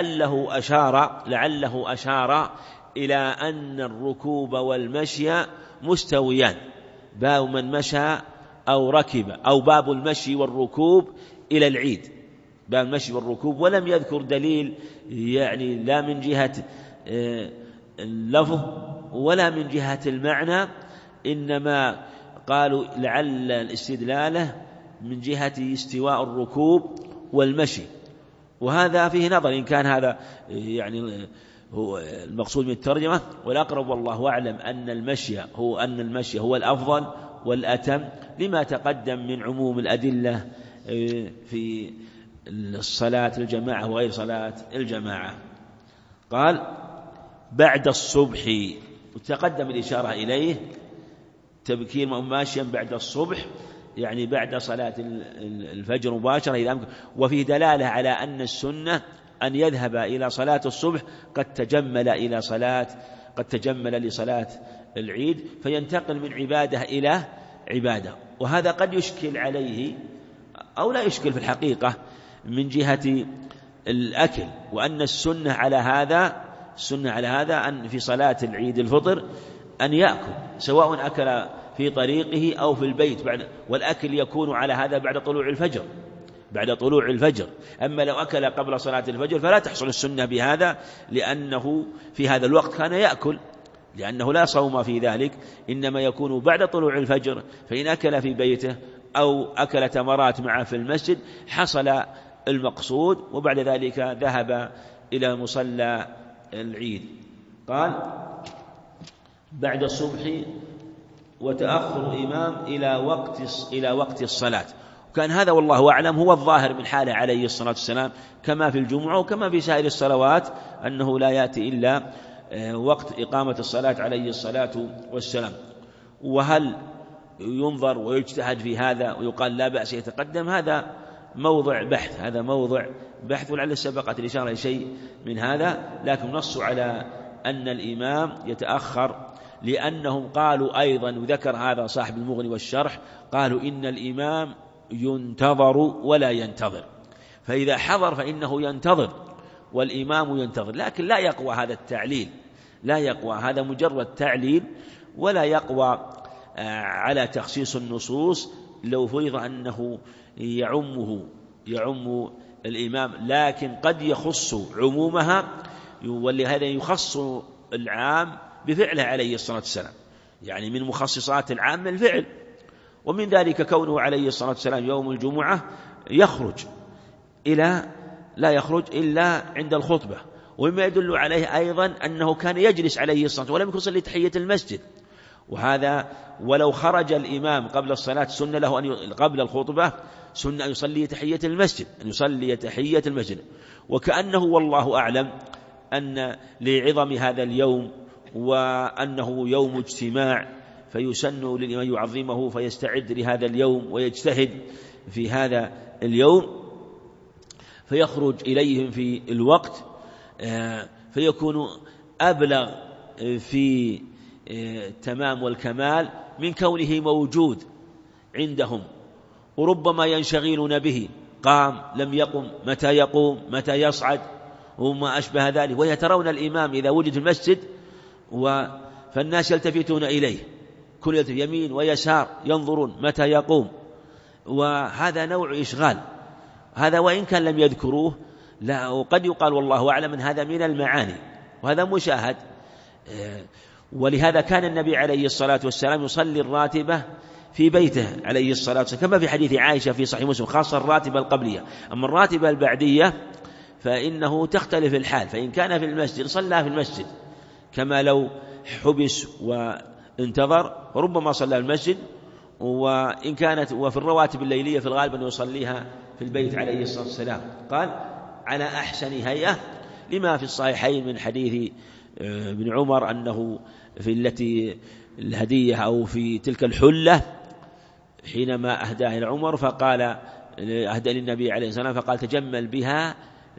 B: لعله أشار إلى أن الركوب والمشي مستويان، باب من مشى أو ركب، أو باب المشي والركوب إلى العيد، باب المشي والركوب. ولم يذكر دليل يعني لا من جهة اللفظ ولا من جهة المعنى، إنما قالوا لعل الاستدلال من جهة استواء الركوب والمشي. وهذا فيه نظر إن كان هذا يعني هو المقصود من الترجمة، والأقرب والله أعلم أن المشي هو الأفضل والأتم، لما تقدم من عموم الأدلة في الصلاة الجماعة وغير صلاة الجماعة. قال بعد الصبح، وتقدم الإشارة إليه تبكير ماشيا بعد الصبح، يعني بعد صلاة الفجر مباشرة إذا أمكن. وفيه دلالة على أن السنة أن يذهب إلى صلاة الصبح قد تجمل لصلاة العيد، فينتقل من عبادة إلى عبادة. وهذا قد يشكل عليه أو لا يشكل في الحقيقة من جهة الأكل، وأن السنة على هذا أن في صلاة العيد الفطر أن يأكل، سواء أكل في طريقه أو في البيت والأكل يكون على هذا بعد طلوع الفجر. أما لو أكل قبل صلاة الفجر فلا تحصل السنة بهذا، لأنه في هذا الوقت كان يأكل، لأنه لا صوم في ذلك، إنما يكون بعد طلوع الفجر، فإن أكل في بيته أو أكل تمرات معه في المسجد حصل المقصود، وبعد ذلك ذهب إلى مصلى العيد. قال بعد الصبح وتأخر الإمام إلى وقت الصلاة. وكان هذا والله أعلم هو الظاهر من حاله عليه الصلاة والسلام، كما في الجمعة وكما في سائر الصلوات، أنه لا يأتي إلا وقت إقامة الصلاة عليه الصلاة والسلام. وهل ينظر ويجتهد في هذا ويقال لا بأس يتقدم؟ هذا موضع بحث، ولعل سبقت الإشارة لشيء من هذا، لكن نصوا على أن الإمام يتأخر، لأنهم قالوا أيضا، وذكر هذا صاحب المغني والشرح، قالوا إن الإمام ينتظر ولا ينتظر، فإذا حضر فإنه ينتظر والإمام ينتظر، لكن لا يقوى هذا التعليل، لا يقوى، هذا مجرد تعليل ولا يقوى على تخصيص النصوص لو فرض أنه يعم الإمام، لكن قد يخص عمومها، ولهذا يخص العام بفعله عليه الصلاة والسلام، يعني من مخصصات العام الفعل. ومن ذلك كونه عليه الصلاة والسلام يوم الجمعة لا يخرج إلا عند الخطبة، ومما يدل عليه أيضا أنه كان يجلس عليه الصلاة والسلام ولم يكن يصلي تحية المسجد، وهذا ولو خرج الإمام قبل الصلاة سنة له قبل الخطبة سنة أن يصلي تحية المسجد، وكأنه والله أعلم أن لعظم هذا اليوم وأنه يوم اجتماع فيسن للإمام يعظمه فيستعد لهذا اليوم ويجتهد في هذا اليوم، فيخرج إليهم في الوقت، فيكون أبلغ في التمام والكمال من كونه موجود عندهم، وربما ينشغلون به، قام لم يقم، متى يقوم، متى يصعد وما أشبه ذلك، ويترون الإمام إذا وجد في المسجد فالناس يلتفتون إليه، كل يلتفت يمين ويسار ينظرون متى يقوم، وهذا نوع إشغال، هذا وإن كان لم يذكروه، لا، وقد يقال والله أعلم من هذا من المعاني، وهذا مشاهد. ولهذا كان النبي عليه الصلاة والسلام يصلي الراتبة في بيته عليه الصلاة والسلام، كما في حديث عائشة في صحيح مسلم، خاصة الراتبة القبلية. أما الراتبة البعدية فإنه تختلف الحال، فإن كان في المسجد صلى في المسجد كما لو حبس وانتظر، وربما صلى في المسجد، وإن كانت وفي الرواتب الليلية في الغالب أن يصليها في البيت عليه الصلاة والسلام. قال على أحسن هيئة، لما في الصحيحين من حديث ابن عمر أنه في التي الهدية أو في تلك الحلة حينما أهداها إلى عمر، فقال أهدى للنبي عليه الصلاة والسلام، فقال تجمل بها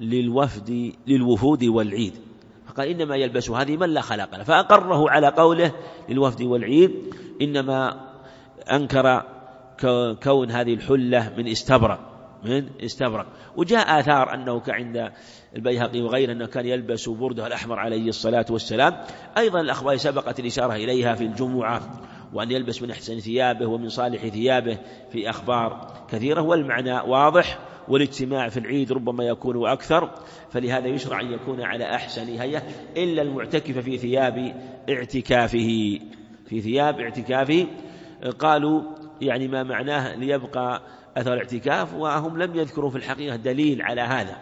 B: للوفود والعيد، فقال إنما يلبس هذه من لا خلق له، فأقره على قوله للوفد والعيد، إنما أنكر كون هذه الحلة من استبرق. وجاء آثار أنه كعند البيهقي وغيره أنه كان يلبس برده الأحمر عليه الصلاة والسلام. أيضا الأخبار سبقت الإشارة إليها في الجمعة، وأن يلبس من أحسن ثيابه ومن صالح ثيابه في أخبار كثيرة، والمعنى واضح، والاجتماع في العيد ربما يكون أكثر، فلهذا يشرع أن يكون على أحسن هيئة، إلا المعتكف في ثياب اعتكافه. قالوا يعني ما معناه ليبقى أثر الاعتكاف، وهم لم يذكروا في الحقيقة دليل على هذا.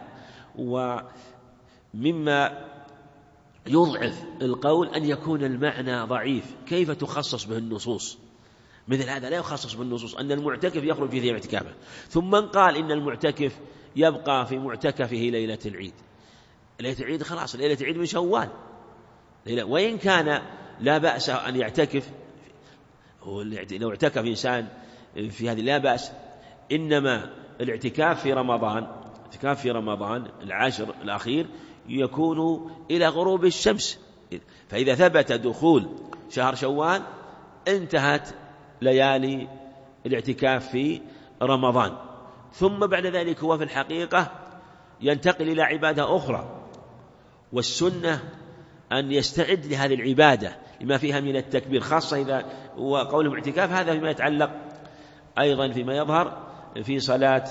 B: ومما يضعف القول أن يكون المعنى ضعيف، كيف تخصص به النصوص؟ مثل هذا لا يخصص بالنصوص أن المعتكف يخرج في ثياب اعتكافه، ثم قال إن المعتكف يبقى في معتكفه ليلة العيد. ليلة العيد خلاص، ليلة العيد من شوال، وإن كان لا بأس أن يعتكف، لو اعتكف إنسان في هذه لا بأس، إنما الاعتكاف في رمضان العاشر الأخير يكون إلى غروب الشمس، فإذا ثبت دخول شهر شوال انتهت ليالي الاعتكاف في رمضان، ثم بعد ذلك هو في الحقيقة ينتقل إلى عبادة أخرى، والسنة أن يستعد لهذه العبادة لما فيها من التكبير، خاصة إذا وقوله اعتكاف هذا فيما يتعلق أيضا فيما يظهر في صلاة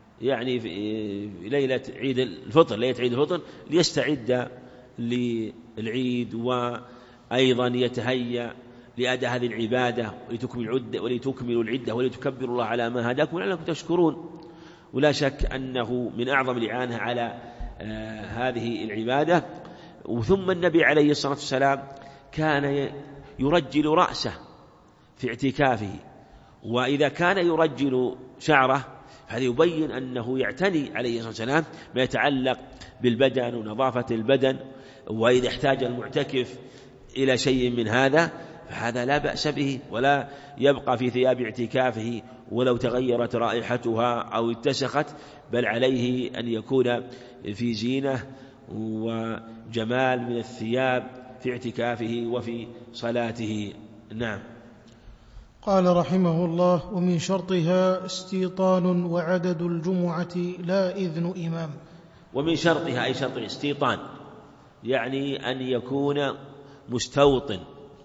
B: يعني في ليلة عيد الفطر، ليستعد العيد وأيضا يتهيأ لأداء هذه العبادة ولتكملوا العدة ولتكبروا الله على ما هداكم لعلكم تشكرون. ولا شك أنه من أعظم الإعانة على هذه العبادة. ثم النبي عليه الصلاة والسلام كان يرجل رأسه في اعتكافه، وإذا كان يرجل شعره فهذا يبين أنه يعتني عليه الصلاة والسلام ما يتعلق بالبدن ونظافة البدن، وإذا احتاج المعتكف إلى شيء من هذا فهذا لا بأس به، ولا يبقى في ثياب اعتكافه ولو تغيرت رائحتها أو اتسخت، بل عليه أن يكون في زينة وجمال من الثياب في اعتكافه وفي صلاته. نعم.
A: قال رحمه الله: ومن شرطها استيطان وعدد الجمعة لا إذن إمام.
B: ومن شرطها أي شرط الاستيطان يعني أن يكون مستوطن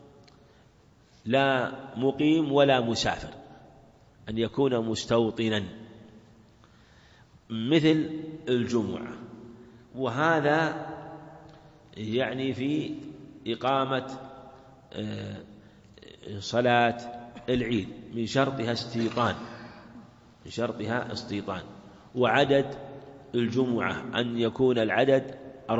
B: لا مقيم ولا مسافر، أن يكون مستوطنا مثل الجمعة، وهذا يعني في إقامة صلاة العيد من شرطها استيطان. وعدد الجمعة أن يكون العدد 40،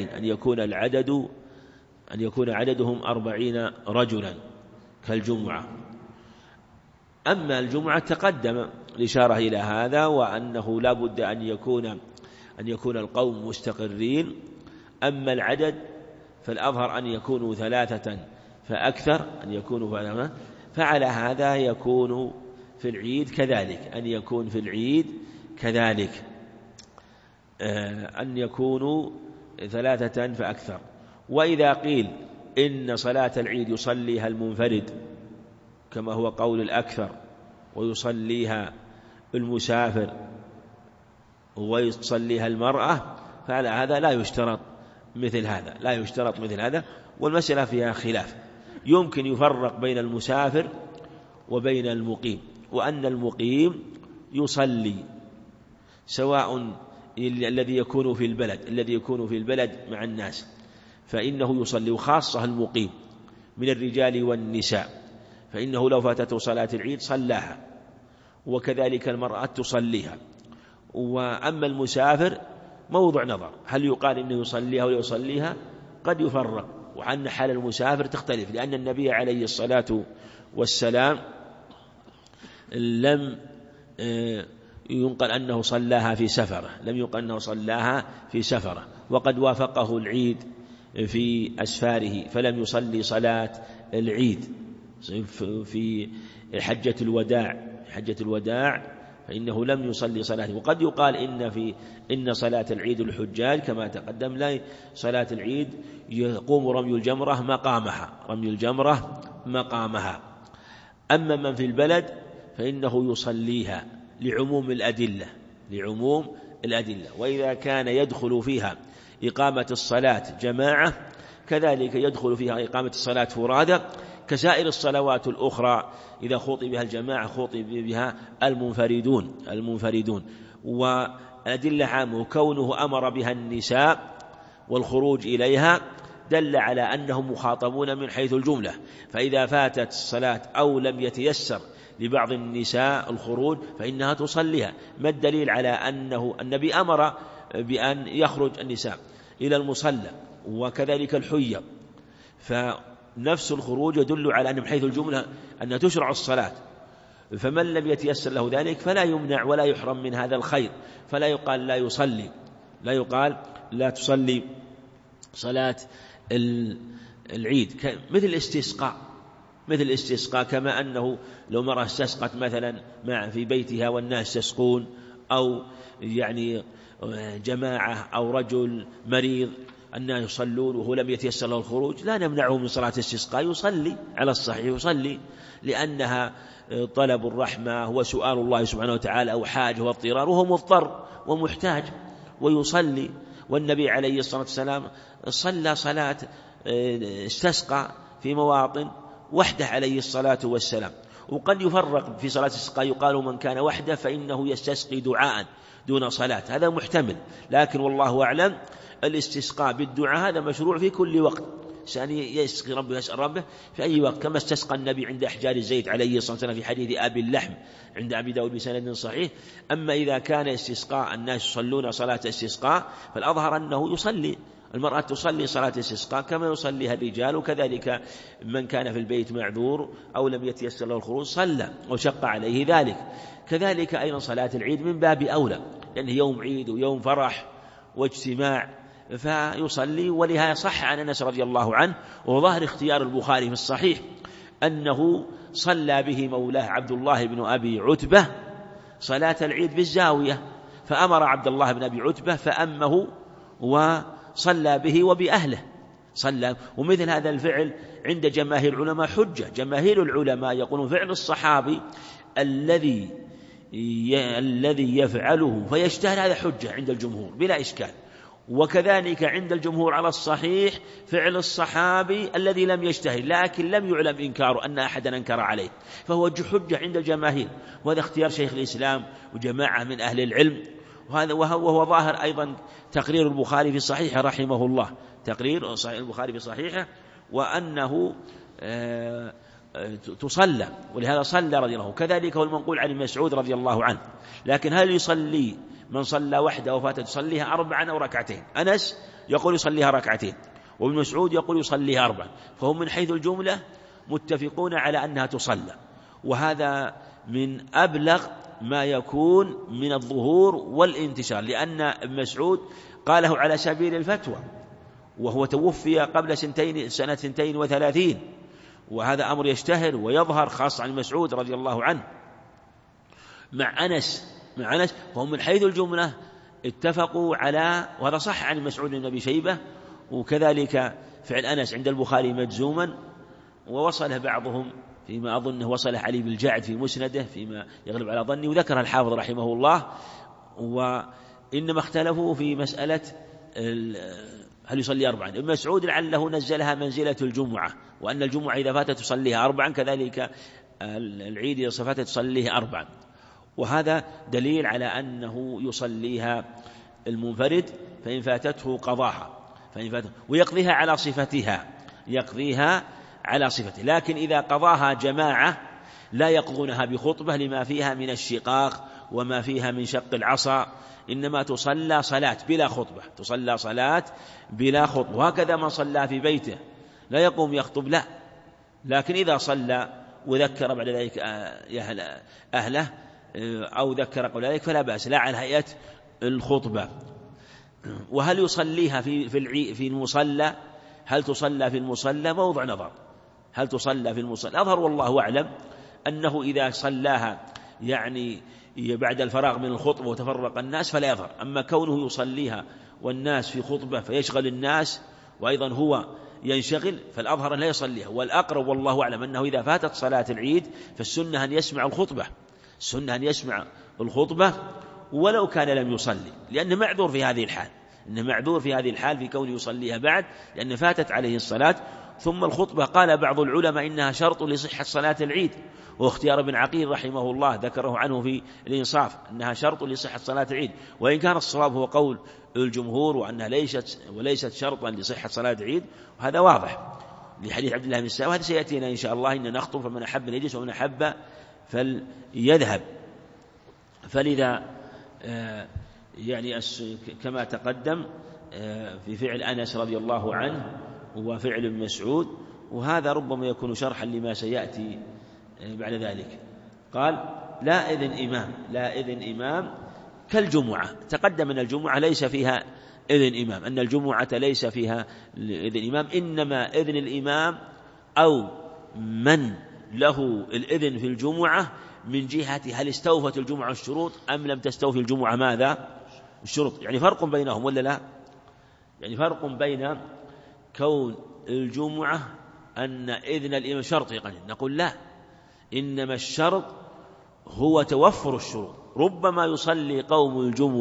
B: أن يكون عددهم 40 رجلا كالجمعة. أما الجمعة تقدم الإشارة إلى هذا، وأنه لا بد أن يكون القوم مستقرين. أما العدد فالأظهر أن يكونوا 3 فأكثر، فعلى هذا يكون في العيد كذلك، أن يكون في العيد كذلك أن يكونوا 3 فأكثر. وإذا قيل إن صلاة العيد يصليها المنفرد كما هو قول الأكثر، ويصليها المسافر ويصليها المرأة، فعلى هذا لا يشترط مثل هذا، والمسألة فيها خلاف. يمكن يفرق بين المسافر وبين المقيم، وأن المقيم يصلي سواء الذي يكون في البلد مع الناس فإنه يصلي، وخاصة المقيم من الرجال والنساء فإنه لو فاتته صلاة العيد صلاها، وكذلك المرأة تصليها. وأما المسافر موضع نظر، هل يقال إنه يصليها ولا يصليها؟ قد يفرق، وعن حال المسافر تختلف، لأن النبي عليه الصلاة والسلام لم ينقل أنه صلاها في سفره، وقد وافقه العيد في أسفاره فلم يصلي صلاة العيد في حجة الوداع فإنه لم يصلي صلاة. وقد يقال إن صلاة العيد الحجاج كما تقدم، لا صلاة العيد يقوم رمي الجمرة مقامها. أما من في البلد فإنه يصليها لعموم الأدلة. وإذا كان يدخل فيها إقامة الصلاة جماعة كذلك يدخل فيها إقامة الصلاة فرادى، كسائر الصلوات الأخرى إذا خطب بها الجماعة خطب بها المنفردون. والأدلة عامة، كونه أمر بها النساء والخروج إليها دل على أنهم مخاطبون من حيث الجملة، فإذا فاتت الصلاة أو لم يتيسر لبعض النساء الخروج فإنها تصليها. ما الدليل على أنه النبي أمر بأن يخرج النساء إلى المصلى وكذلك الحيض، فنفس الخروج يدل على أن من حيث الجملة أن تشرع الصلاة، فمن لم يتيسر له ذلك فلا يمنع ولا يحرم من هذا الخير، فلا يقال لا تصلي صلاة العيد. مثل الاستسقاء كما أنه لو مرأة استسقت مثلا في بيتها والناس يسقون، أو يعني جماعة أو رجل مريض الناس يصلون وهو لم يتيسر له الخروج، لا نمنعه من صلاة الاستسقاء، يصلي على الصحيح، لأنها طلب الرحمة وسؤال الله سبحانه وتعالى أو حاجة واضطرار، وهو مضطر ومحتاج ويصلي. والنبي عليه الصلاة والسلام صلى صلاة استسقى في مواطن وحده عليه الصلاة والسلام، وقد يفرق في صلاة الاستسقاء، يقال من كان وحده فإنه يستسقي دعاء دون صلاة، هذا محتمل، لكن والله أعلم الاستسقاء بالدعاء هذا مشروع في كل وقت، إنسان يسقي ربه يسأل ربه في أي وقت، كما استسقى النبي عند إحجار الزيت عليه الصلاة والسلام في حديث أبي اللحم عند أبي داود بسند صحيح. أما إذا كان استسقاء الناس يصلون صلاة استسقاء فالأظهر أنه يصلي، المرأة تصلي صلاة الاستسقاء كما يصليها الرجال، وكذلك من كان في البيت معذور أو لم يتيسر له الخروج صلى وشق عليه ذلك. كذلك أيضا صلاة العيد من باب أولى، لأنه يوم عيد ويوم فرح واجتماع فيصلي. ولهذا صح عن أنس رضي الله عنه، وظاهر اختيار البخاري في الصحيح أنه صلى به مولاه عبد الله بن أبي عتبة صلاة العيد بالزاوية، فأمر عبد الله بن أبي عتبة فأمه وصلى به وبأهله صلى. ومثل هذا الفعل عند جماهير العلماء حجة، جماهير العلماء يقولون فعل الصحابي الذي يفعله فيشتهر هذا حجة عند الجمهور بلا إشكال، وكذلك عند الجمهور على الصحيح فعل الصحابي الذي لم يشتهر لكن لم يعلم إنكاره أن أحدا أنكر عليه، فهو حجة عند الجماهير. وهذا اختيار شيخ الإسلام وجماعة من أهل العلم، وهو ظاهر أيضا تقرير البخاري في صحيحه رحمه الله، تقرير صحيح البخاري في صحيحه، وأنه تصلى، ولهذا صلى رضي الله عنه. كذلك هو المنقول عن مسعود رضي الله عنه. لكن هل يصلي من صلى وحده وفاته تصليها 4 أو 2؟ أنس يقول يصليها 2، وابن مسعود يقول يصليها 4، فهم من حيث الجملة متفقون على أنها تصلى. وهذا من أبلغ ما يكون من الظهور والانتشار، لأن ابن مسعود قاله على سبيل الفتوى، وهو توفي قبل سنة 32، وهذا أمر يشتهر ويظهر خاصة عن مسعود رضي الله عنه. مع أنس فهم من حيث الجملة اتفقوا على، وهذا صح عن مسعود بن أبي شيبة، وكذلك فعل أنس عند البخاري مجزوما، ووصله بعضهم فيما أظنه وصله علي بالجعد في مسنده فيما يغلب على ظني، وذكر الحافظ رحمه الله. وإنما اختلفوا في مسألة هل يصلي 4. ابن مسعود لعله نزلها منزلة الجمعة، وأن الجمعة إذا فاتت تصليها 4، كذلك العيد إذا فاتت تصليه 4، وهذا دليل على أنه يصليها المنفرد، فإن فاتته قضاها، ويقضيها على صفتها، لكن إذا قضاها جماعة لا يقضونها بخطبة لما فيها من الشقاق وما فيها من شق العصا، إنما تصلى صلاة بلا خطبة. وهكذا من صلى في بيته لا يقوم يخطب، لا، لكن إذا صلى وذكر بعد ذلك أهله أو ذكر قبل ذلك فلا بأس، لا على هيئة الخطبة. وهل يصليها في المصلى؟ هل تصلى في المصلى؟ موضع نظر. هل تصلى في المصلى؟ أظهر والله أعلم أنه إذا صلاها يعني بعد الفراغ من الخطبة وتفرق الناس فلا يظهر. أما كونه يصليها والناس في خطبة فيشغل الناس وأيضا هو ينشغل، فالأظهر أن لا يصليها. والأقرب والله أعلم أنه إذا فاتت صلاة العيد فالسنة أن يسمع الخطبة ولو كان لم يصلي، لأنه معذور في هذه الحال، في كونه يصليها بعد، لأن فاتت عليه الصلاة. ثم الخطبة قال بعض العلماء إنها شرط لصحة صلاة العيد، واختيار ابن عقيل رحمه الله ذكره عنه في الإنصاف أنها شرط لصحة صلاة العيد، وإن كان الصواب هو قول الجمهور وأنها وليست شرطا لصحة صلاة العيد، وهذا واضح لحديث عبد الله بن السائب، وهذا سيأتينا إن شاء الله إن نخطب، فمن أحب يجلس ومن أحب فليذهب. فلذا يعني كما تقدم في فعل أنس رضي الله عنه وفعل ابن مسعود، وهذا ربما يكون شرحا لما سيأتي بعد ذلك. قال لا إذن إمام كالجمعة. تقدم أن الجمعة ليس فيها إذن إمام، أن الجمعة ليس فيها إذن إمام، إنما إذن الإمام أو من له الإذن في الجمعة من جهة هل استوفت الجمعة الشروط أم لم تستوفي الجمعة ماذا الشروط. يعني فرق بينهم ولا لا؟ يعني فرق بين كون الجمعة أن إذن الإمام شرط نقول لا، إنما الشرط هو توفر الشروط. ربما يصلي قوم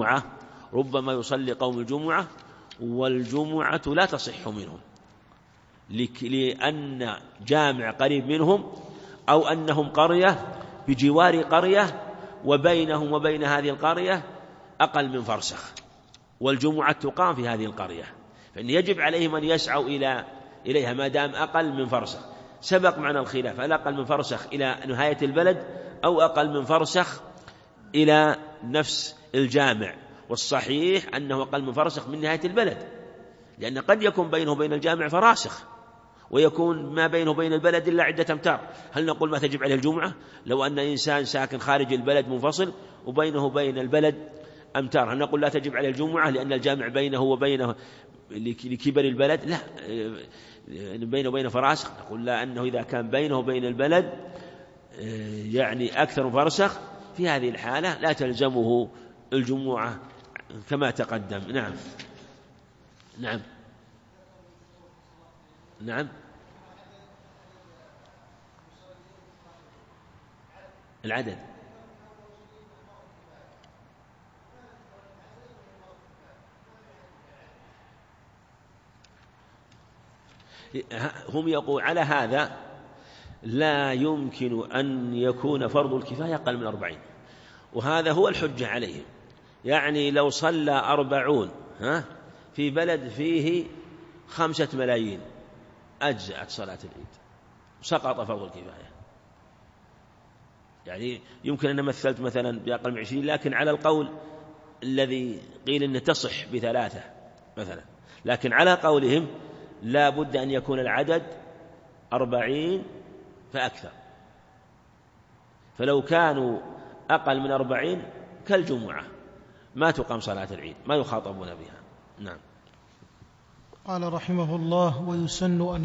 B: الجمعة والجمعة لا تصح منهم، لأن جامع قريب منهم أو أنهم قرية بجوار قرية وبينهم وبين هذه القرية أقل من فرسخ، والجمعة تقام في هذه القرية، فإن يجب عليهم أن يسعوا إليها ما دام أقل من فرسخ. سبق معنا الخلاف هل أقل من فرسخ إلى نهاية البلد أو أقل من فرسخ إلى نفس الجامع، والصحيح أنه أقل من فرسخ من نهاية البلد، لأن قد يكون بينه وبين الجامع فراسخ ويكون ما بينه وبين البلد إلا عدة أمتار. هل نقول ما تجب عليه الجمعة لو أن إنسان ساكن خارج البلد منفصل وبينه وبين البلد أمتار؟ هل نقول لا تجب عليه الجمعة لأن الجامع بينه وبينه لكبر البلد؟ لا، بينه وبين فراسخ. نقول لا، أنه إذا كان بينه وبين البلد يعني أكثر من فرسخ في هذه الحالة لا تلزمه الجمعة كما تقدم. نعم نعم نعم. العدد هم يقول على هذا لا يمكن أن يكون فرض الكفاية أقل من 40، وهذا هو الحجة عليهم. يعني لو صلى 40 في بلد فيه 5 ملايين أجزأت صلاة العيد، سقط فرض الكفاية. يعني يمكن أن مثلت مثلا بأقل من 20، لكن على القول الذي قيل أن تصح ب3 مثلا، لكن على قولهم لا بد أن يكون العدد 40 فأكثر، فلو كانوا أقل من 40 كالجمعة ما تقام صلاة العيد، ما يخاطبون بها. نعم.
A: قال رحمه الله: ويسن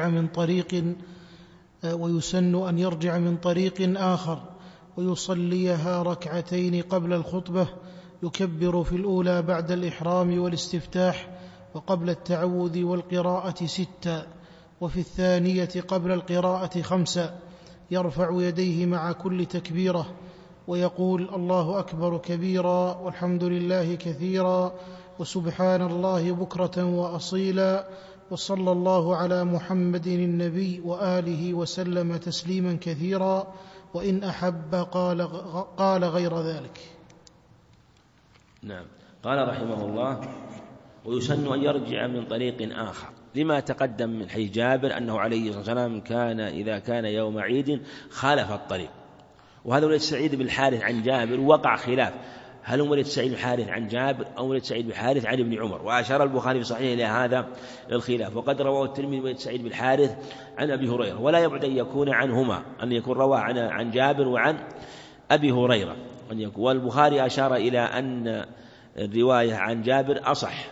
A: أن يرجع من طريق آخر ويصليها ركعتين قبل الخطبة، يكبر في الأولى بعد الإحرام والاستفتاح وقبل التعوذ والقراءة 6، وفي الثانية قبل القراءة 5، يرفع يديه مع كل تكبيرة ويقول: الله أكبر كبيرا والحمد لله كثيرا وسبحان الله بكرة وأصيلا وصلى الله على محمد النبي وآله وسلم تسليما كثيرا، وإن أحب قال غير ذلك.
B: نعم. قال رحمه الله: ويسن أن يرجع من طريق آخر، لما تقدم من حديث جابر أنه عليه الصلاة والسلام كان إذا كان يوم عيد خالف الطريق. وهذا ولد سعيد بن الحارث عن جابر، وقع خلاف هل هو ولد سعيد بن الحارث عن جابر أو ولد سعيد بن الحارث عن ابن عمر، وأشار البخاري في صحيحه إلى هذا الخلاف. وقد رواه الترمذي ولد سعيد بن الحارث عن أبي هريرة، ولا يبعد أن يكون عنهما، أن يكون رواه عن جابر وعن أبي هريرة، والبخاري أشار إلى أن الرواية عن جابر أصح.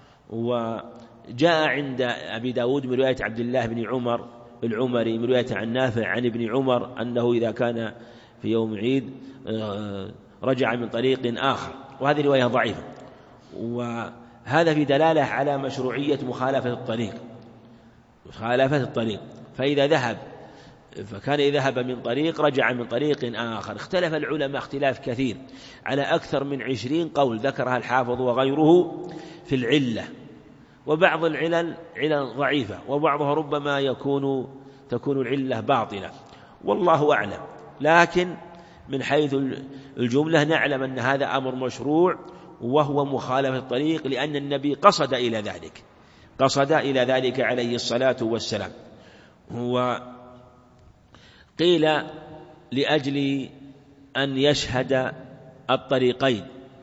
B: وجاء عند أبي داود من رواية عبد الله بن عمر العمري من رواية عن نافع عن ابن عمر أنه إذا كان في يوم عيد رجع من طريق آخر، وهذه رواية ضعيفة. وهذا في دلالة على مشروعية مخالفة الطريق، فإذا ذهب من طريق رجع من طريق آخر. اختلف العلماء اختلاف كثير على أكثر من 20 قول ذكرها الحافظ وغيره في العلة، وبعض العلل علل ضعيفة، وبعضها ربما تكون العلة باطلة، والله أعلم. لكن من حيث الجملة نعلم أن هذا أمر مشروع وهو مخالفة الطريق، لأن النبي قصد إلى ذلك عليه الصلاة والسلام. هو قيل لأجل أن يشهد الطريقين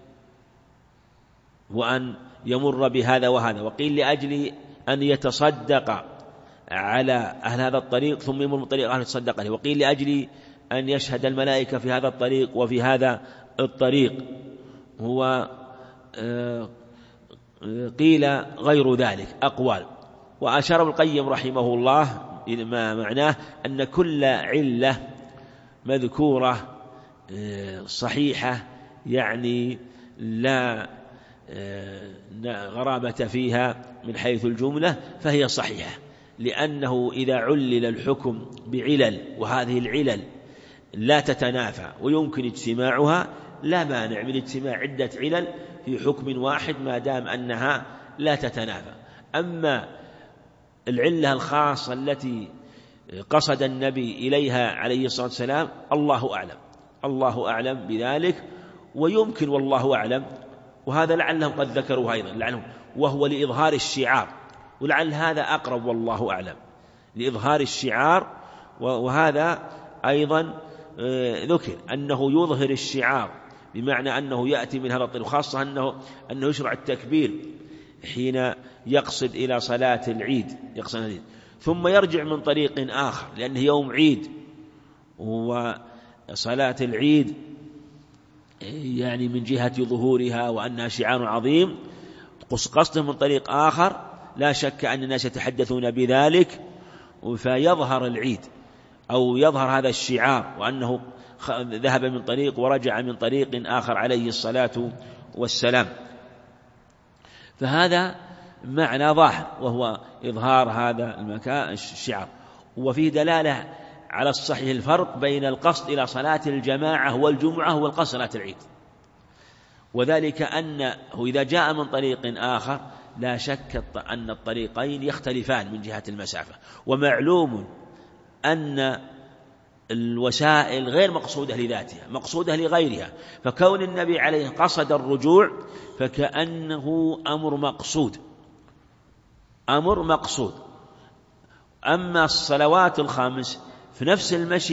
B: وأن يمر بهذا وهذا، وقيل لأجل أن يتصدق على أهل هذا الطريق ثم يمر من طريق أهل يتصدق عليه، وقيل لأجل أن يشهد الملائكة في هذا الطريق وفي هذا الطريق. هو قيل غير ذلك أقوال. وأشار ابن القيم رحمه الله ما معناه أن كل علة مذكورة صحيحة، يعني لا غرابة فيها من حيث الجملة، فهي صحيحة، لأنه إذا علل الحكم بعلل وهذه العلل لا تتنافى ويمكن اجتماعها، لا مانع من اجتماع عدة علل في حكم واحد ما دام أنها لا تتنافى. أما العلة الخاصة التي قصد النبي إليها عليه الصلاة والسلام الله أعلم، الله أعلم بذلك. ويمكن والله أعلم، وهذا لعلهم قد ذكروه أيضا لعلهم، وهو لإظهار الشعار، ولعل هذا أقرب والله أعلم، لإظهار الشعار. وهذا أيضا ذكر أنه يظهر الشعار، بمعنى أنه يأتي من هذا الطريق، خاصة أنه يشرع التكبير حين يقصد إلى صلاة العيد، ثم يرجع من طريق آخر لأنه يوم عيد، وصلاة العيد يعني من جهة ظهورها وأنها شعار عظيم، قصده من طريق آخر لا شك أن الناس يتحدثون بذلك، فيظهر العيد أو يظهر هذا الشعار، وأنه ذهب من طريق ورجع من طريق آخر عليه الصلاة والسلام. فهذا معنى ظاهر، وهو إظهار هذا المكان الشعار. وفيه دلالة على الصحيح الفرق بين القصد إلى صلاة الجماعة والجمعة والقصد صلاة العيد، وذلك أنه إذا جاء من طريق آخر لا شك أن الطريقين يختلفان من جهة المسافة، ومعلوم أن الوسائل غير مقصودة لذاتها، مقصودة لغيرها، فكون النبي عليه قصد الرجوع فكأنه أمر مقصود. أما الصلوات الخمس في نفس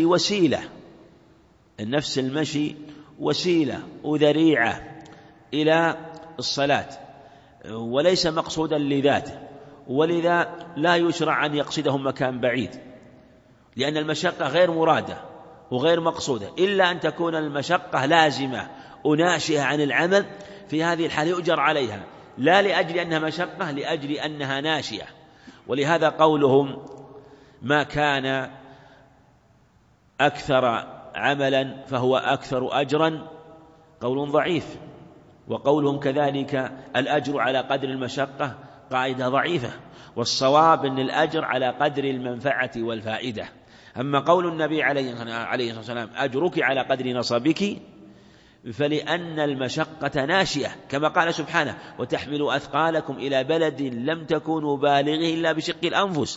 B: المشي وسيلة وذريعة إلى الصلاة، وليس مقصودا لذاته، ولذا لا يشرع أن يقصدهم مكان بعيد، لأن المشقة غير مرادة وغير مقصودة، إلا أن تكون المشقة لازمة وناشئة عن العمل، في هذه الحالة يؤجر عليها، لا لأجل أنها مشقة، لأجل أنها ناشئة. ولهذا قولهم ما كان أكثر عملا فهو أكثر أجرا قول ضعيف، وقولهم كذلك الأجر على قدر المشقة قاعدة ضعيفة، والصواب أن الأجر على قدر المنفعة والفائدة. أما قول النبي عليه الصلاة والسلام أجرك على قدر نصبك، فلأن المشقة ناشئة، كما قال سبحانه وتحملوا أثقالكم إلى بلد لم تكونوا بالغه إلا بشق الأنفس.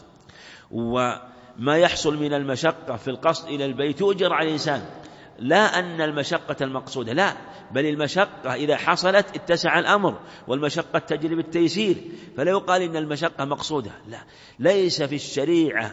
B: وما يحصل من المشقة في القصد إلى البيت يؤجر على الإنسان، لا أن المشقة المقصودة، لا، بل المشقة إذا حصلت اتسع الأمر، والمشقة تجلب التيسير، فلا يقال إن المشقة مقصودة، لا، ليس في الشريعة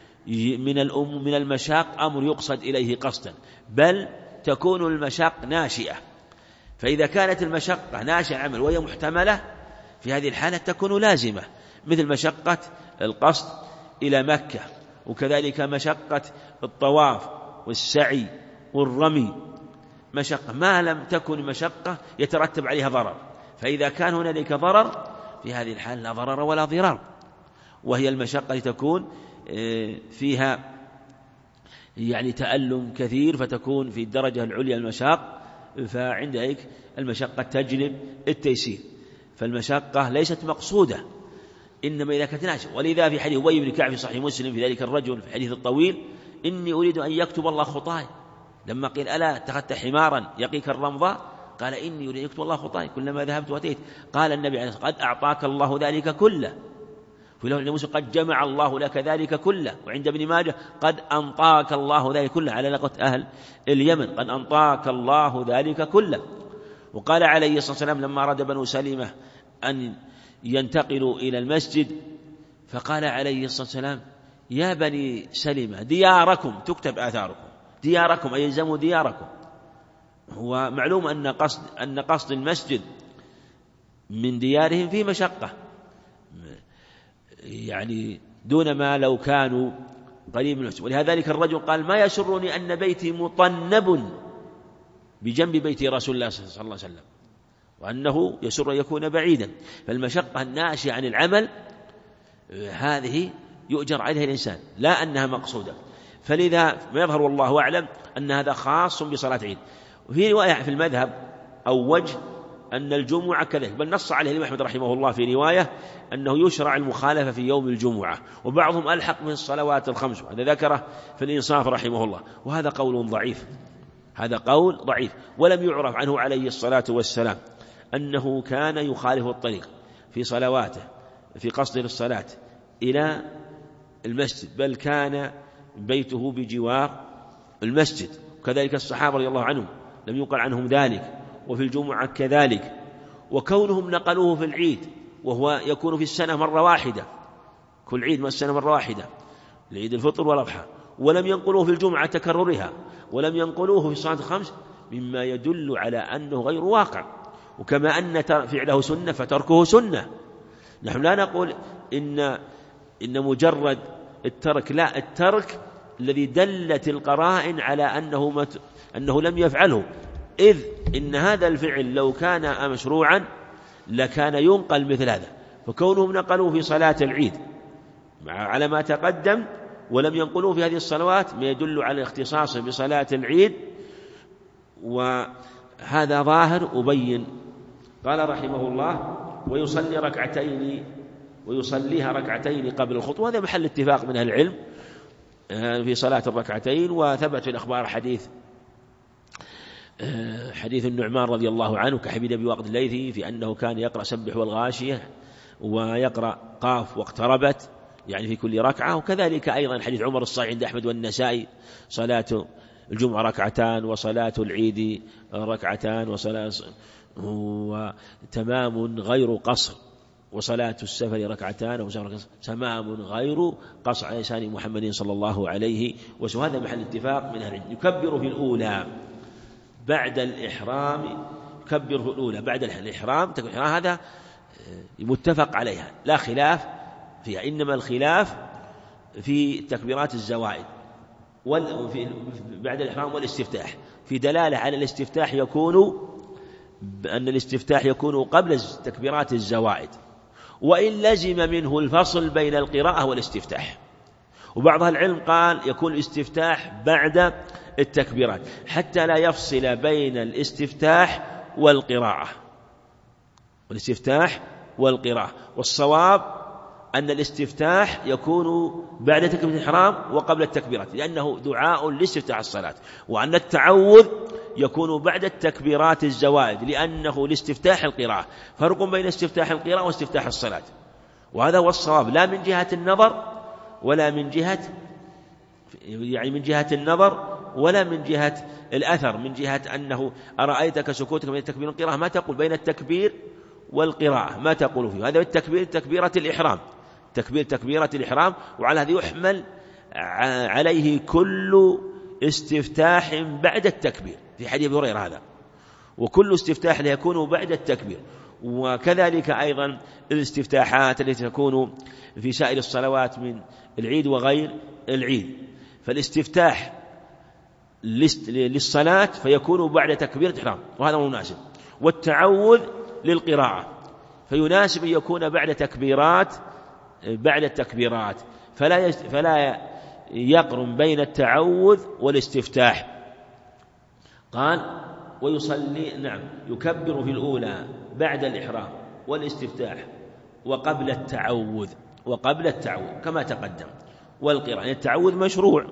B: من المشاق أمر يقصد إليه قصدا، بل تكون المشاق ناشئة. فإذا كانت المشقة ناشئة عمل وهي محتملة، في هذه الحالة تكون لازمة، مثل مشقة القصد إلى مكة، وكذلك مشقة الطواف والسعي والرمي، مشقة ما لم تكن مشقة يترتب عليها ضرر. فإذا كان هنالك ضرر في هذه الحالة لا ضرر ولا ضرار، وهي المشقة تكون فيها يعني تألم كثير، فتكون في الدرجة العليا المشاق، فعندك المشقة تجلب التيسير، فالمشقة ليست مقصودة، إنما إذا كانت ناشئة. ولذا في حديث أبي بن كعب في صحيح مسلم في ذلك الرجل في الحديث الطويل إني أريد أن يكتب الله خطاي، لما قيل ألا اتخذت حمارا يقيك الرمضاء، قال إني أريد أن يكتب الله خطاي كلما ذهبت وأتيت. قال النبي عليه الصلاة والسلام قد أعطاك الله ذلك كله، في لفظ مسلم قد جمع الله لك ذلك كله، وعند ابن ماجه قد أنطاك الله ذلك كله، على لغة أهل اليمن قد أنطاك الله ذلك كله. وقال عليه الصلاة والسلام لما أراد بنو سلمة أن ينتقلوا إلى المسجد، فقال عليه الصلاة والسلام يا بني سلمة دياركم تكتب آثاركم، دياركم أي يلزموا دياركم. هو معلوم أن قصد المسجد من ديارهم في مشقة، يعني دون ما لو كانوا قريب من المسجد. ولهذا الرجل قال ما يسرني أن بيتي مطنب بجنب بيت رسول الله صلى الله عليه وسلم، وأنه يسر أن يكون بعيدا. فالمشقة الناشئة عن العمل هذه يؤجر عليها الإنسان، لا أنها مقصودة. فلذا ما يظهر والله أعلم أن هذا خاص بصلاة عيد. وفي رواية في المذهب أو وجه أن الجمعة كذلك، بل نص عليه الإمام أحمد رحمه الله في رواية أنه يشرع المخالفة في يوم الجمعة، وبعضهم ألحق من الصلوات الخمس، هذا ذكره في الإنصاف رحمه الله، وهذا قول ضعيف، هذا قول ضعيف. ولم يعرف عنه عليه الصلاة والسلام أنه كان يخالف الطريق في صلواته في قصد الصلاة إلى المسجد، بل كان بيته بجوار المسجد، وكذلك الصحابة رضي الله عنهم لم يقل عنهم ذلك، وفي الجمعة كذلك. وكونهم نقلوه في العيد وهو يكون في السنة مرة واحدة، كل عيد من السنة مرة واحدة لعيد الفطر والأضحى، ولم ينقلوه في الجمعة تكررها، ولم ينقلوه في الصلاة الخمس، مما يدل على أنه غير واقع. وكما أن فعله سنة فتركه سنة. نحن لا نقول إن مجرد الترك، لا، الترك الذي دلت القرائن على أنه لم يفعله، إذ إن هذا الفعل لو كان مشروعا لكان ينقل مثل هذا. فكونهم نقلوا في صلاة العيد على ما تقدم ولم ينقلوا في هذه الصلوات ما يدل على اختصاصه بصلاة العيد، وهذا ظاهر أبين. قال رحمه الله: ويصليها ركعتين قبل الخطوة. هذا محل اتفاق من أهل العلم في صلاة الركعتين. وثبت في الأخبار حديث النعمان رضي الله عنه كحديث أبي واقد الليثي في أنه كان يقرأ سبح والغاشية ويقرأ قاف واقتربت، يعني في كل ركعة. وكذلك أيضا حديث عمر الصحيح عند أحمد والنسائي: صلاة الجمعة ركعتان وصلاة العيد ركعتان وتمام غير قصر، وصلاة السفر ركعتان تمام غير قصر على لسان محمد صلى الله عليه وسلم. هذا محل اتفاق من أهل العلم. يكبر في الأولى بعد الإحرام، يكبر في الأولى بعد الإحرام. هذا متفق عليها لا خلاف فيها، إنما الخلاف في تكبيرات الزوائد بعد الإحرام والاستفتاح. في دلالة على الاستفتاح أن الاستفتاح يكون قبل تكبيرات الزوائد، وإن لزم منه الفصل بين القراءة والاستفتاح. وبعض العلم قال يكون الاستفتاح بعد التكبيرات حتى لا يفصل بين الاستفتاح والقراءة. والصواب أن الاستفتاح يكون بعد تكبيرة الإحرام وقبل التكبيرات، لأنه دعاء لاستفتاح الصلاة، وأن التعوذ يكون بعد التكبيرات الزوائد لأنه لاستفتاح القراءة. فرق بين استفتاح القراءة واستفتاح الصلاة، وهذا هو الصواب، لا من جهة النظر ولا من جهة النظر ولا من جهة الأثر، من جهة أنه أرأيتك سكوتك من التكبير والقراءة، ما تقول بين التكبير والقراءة، ما تقول فيه. هذا التكبير تكبيرة الإحرام، وعلى هذا يحمل عليه كل استفتاح بعد التكبير في حديث أبي هريرة هذا، وكل استفتاح يكون بعد التكبير. وكذلك أيضا الاستفتاحات التي تكون في سائر الصلوات من العيد وغير العيد، فالاستفتاح للصلاة فيكون بعد تكبيرة الإحرام، وهذا مناسب. والتعوذ للقراءة فيناسب أن يكون بعد التكبيرات، فلا يقرن بين التعوذ والاستفتاح. قال: يكبر في الأولى بعد الإحرام والاستفتاح وقبل التعوذ كما تقدم. والقراءة يعني التعوذ مشروع،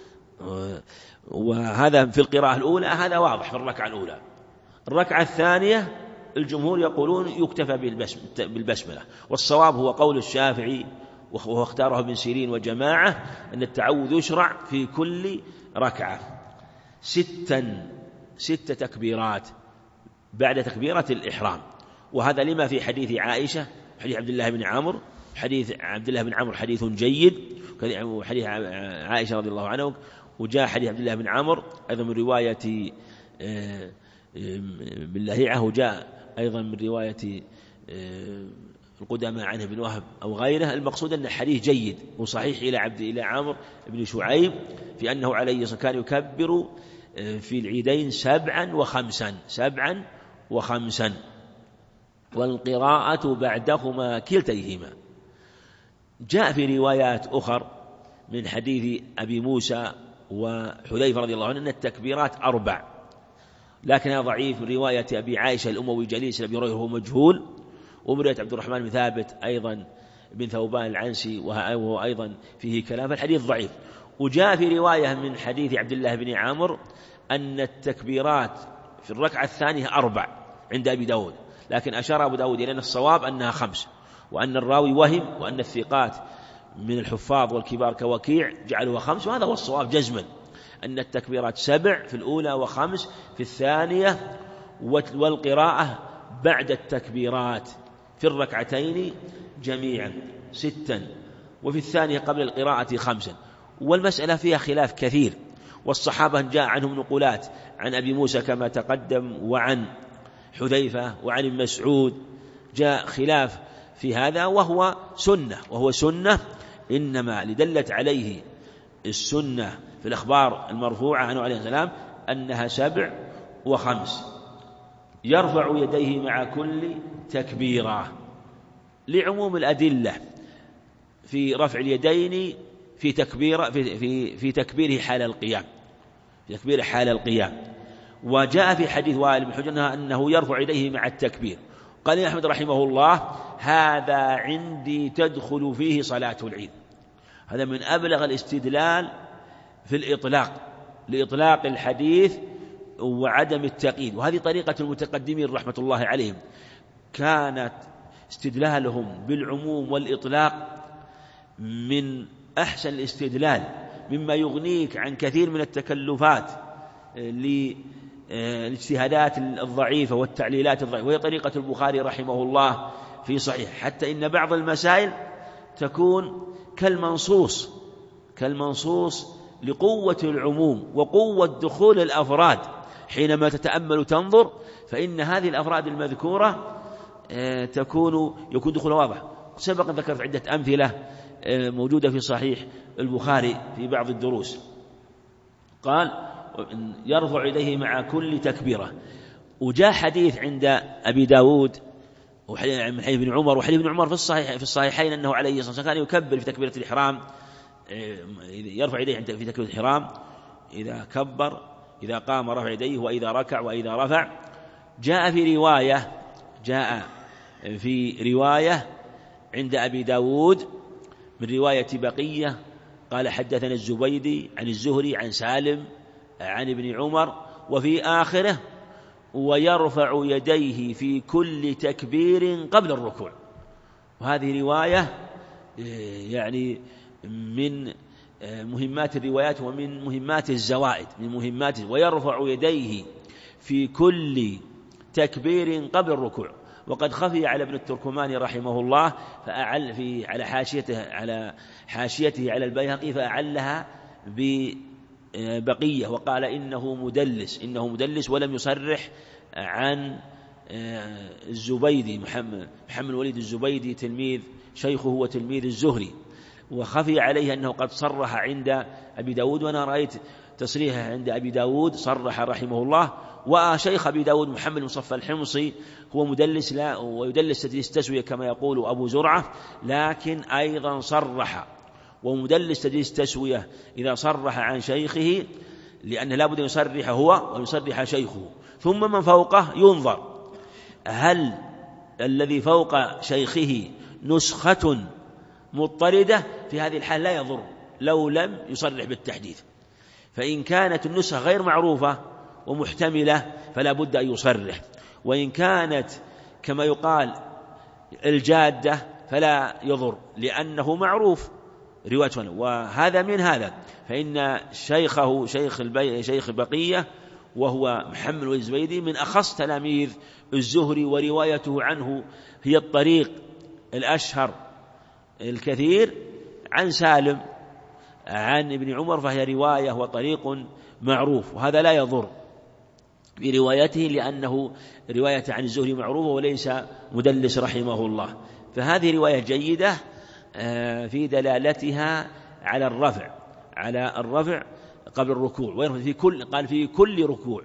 B: وهذا في القراءة الأولى هذا واضح في الركعة الأولى. الركعة الثانية الجمهور يقولون يكتفى بالبسملة، والصواب هو قول الشافعي وهو اختاره ابن سيرين وجماعة أن التعوذ يشرع في كل ركعة 6 تكبيرات بعد تكبيرة الإحرام. وهذا لما في حديث عائشة حديث عبد الله بن عمرو، حديث عبد الله بن عمرو حديث جيد، وحديث عائشة رضي الله عنها، وجاء حديث عبد الله بن عمرو أيضا من رواية باللهيعة، وجاء أيضا من رواية القدامى عنه بن وهب أو غيره. المقصود أن الحديث جيد وصحيح إلى عمرو بن شعيب في أنه عليه الصلاة والسلام كان يكبر في العيدين 7 و5 والقراءة بعدهما كلتيهما. جاء في روايات أخر من حديث أبي موسى وحذيفة رضي الله عنه أن التكبيرات 4، لكنها ضعيف. من رواية أبي عائشة الأموي جليس أبي هريرة هو مجهول، ومرية عبد الرحمن بن ثابت أيضا بن ثوبان العنسي وهو أيضا فيه كلام، فالحديث ضعيف. وجاء في رواية من حديث عبد الله بن عمرو أن التكبيرات في الركعة الثانية 4 عند أبي داود، لكن أشار أبو داود إلى أن الصواب أنها 5، وأن الراوي وهم، وأن الثقات من الحفاظ والكبار كوكيع جعلوها 5، وهذا هو الصواب جزما، أن التكبيرات 7 في الأولى و5 في الثانية، والقراءة بعد التكبيرات في الركعتين جميعا 6، وفي الثانية قبل القراءة 5. والمسألة فيها خلاف كثير، والصحابة جاء عنهم نقولات عن أبي موسى كما تقدم، وعن حذيفة، وعن ابن مسعود، جاء خلاف في هذا، وهو سنة إنما لدلت عليه السنة في الأخبار المرفوعة عنه عليه السلام أنها 7 و5. يرفع يديه مع كل تكبيرة لعموم الأدلة في رفع اليدين في تكبيره حال القيام، وجاء في حديث وائل بن حجر أنه يرفع يديه مع التكبير. قال أحمد رحمه الله: هذا عندي تدخل فيه صلاة العيد. هذا من أبلغ الاستدلال في لإطلاق الحديث وعدم التقييد، وهذه طريقة المتقدمين رحمة الله عليهم، كانت استدلالهم بالعموم والإطلاق من أحسن الاستدلال، مما يغنيك عن كثير من التكلفات للاجتهادات الضعيفة والتعليلات الضعيفة، وهي طريقة البخاري رحمه الله في صحيح، حتى إن بعض المسائل تكون كالمنصوص لقوة العموم وقوة دخول الأفراد. حينما تتأمل تنظر فإن هذه الأفراد المذكورة يكون دخولها واضح. سبق ذكرت عدة أمثلة موجودة في صحيح البخاري في بعض الدروس. قال: يرفع يديه مع كل تكبيرة. وجاء حديث عند أبي داود من حديث ابن عمر، وحديث ابن عمر في الصحيحين أنه عليه الصلاة والسلام كان يكبر في تكبيرة الإحرام، يرفع يديه في تكبيرة الإحرام، إذا كبر، إذا قام رفع يديه، وإذا ركع وإذا رفع. جاء في رواية عند أبي داود من رواية بقية قال: حدثنا الزبيدي عن الزهري عن سالم عن ابن عمر، وفي آخره: ويرفع يديه في كل تكبير قبل الركوع. وهذه رواية يعني من مهمات الروايات ومن مهمات الزوائد، ويرفع يديه في كل تكبير قبل الركوع. وقد خفي على ابن التركماني رحمه الله فأعل على حاشيته على البيهقي فأعلها ببقية، وقال إنه مدلس ولم يصرح عن الزبيدي محمد الوليد الزبيدي شيخه هو تلميذ الزهري، وخفي عليه أنه قد صرح عند أبي داود، وأنا رأيت تصريحه عند أبي داود صرح رحمه الله. وشيخ أبي داود محمد مصفى الحمصي هو مدلس ويدلس تدليس تسوية كما يقول أبو زرعة، لكن أيضا صرح، ومدلس تدليس تسوية إذا صرح عن شيخه، لأن لا بد أن يصرح هو ويصرح شيخه، ثم من فوقه ينظر هل الذي فوق شيخه نسخة مضطردة. في هذه الحال لا يضر لو لم يصرح بالتحديث، فإن كانت النسخة غير معروفة ومحتملة فلا بد أن يصرح، وإن كانت كما يقال الجادة فلا يضر لأنه معروف روايته. وهذا من هذا، فإن شيخه شيخ البقية وهو محمد الزبيدي من أخص تلاميذ الزهري، وروايته عنه هي الطريق الأشهر الكثير عن سالم عن ابن عمر، فهي رواية وطريق معروف، وهذا لا يضر بروايته لأنه رواية عن الزهري معروفة وليس مدلس رحمه الله. فهذه رواية جيدة في دلالتها على الرفع قبل الركوع، قال في كل ركوع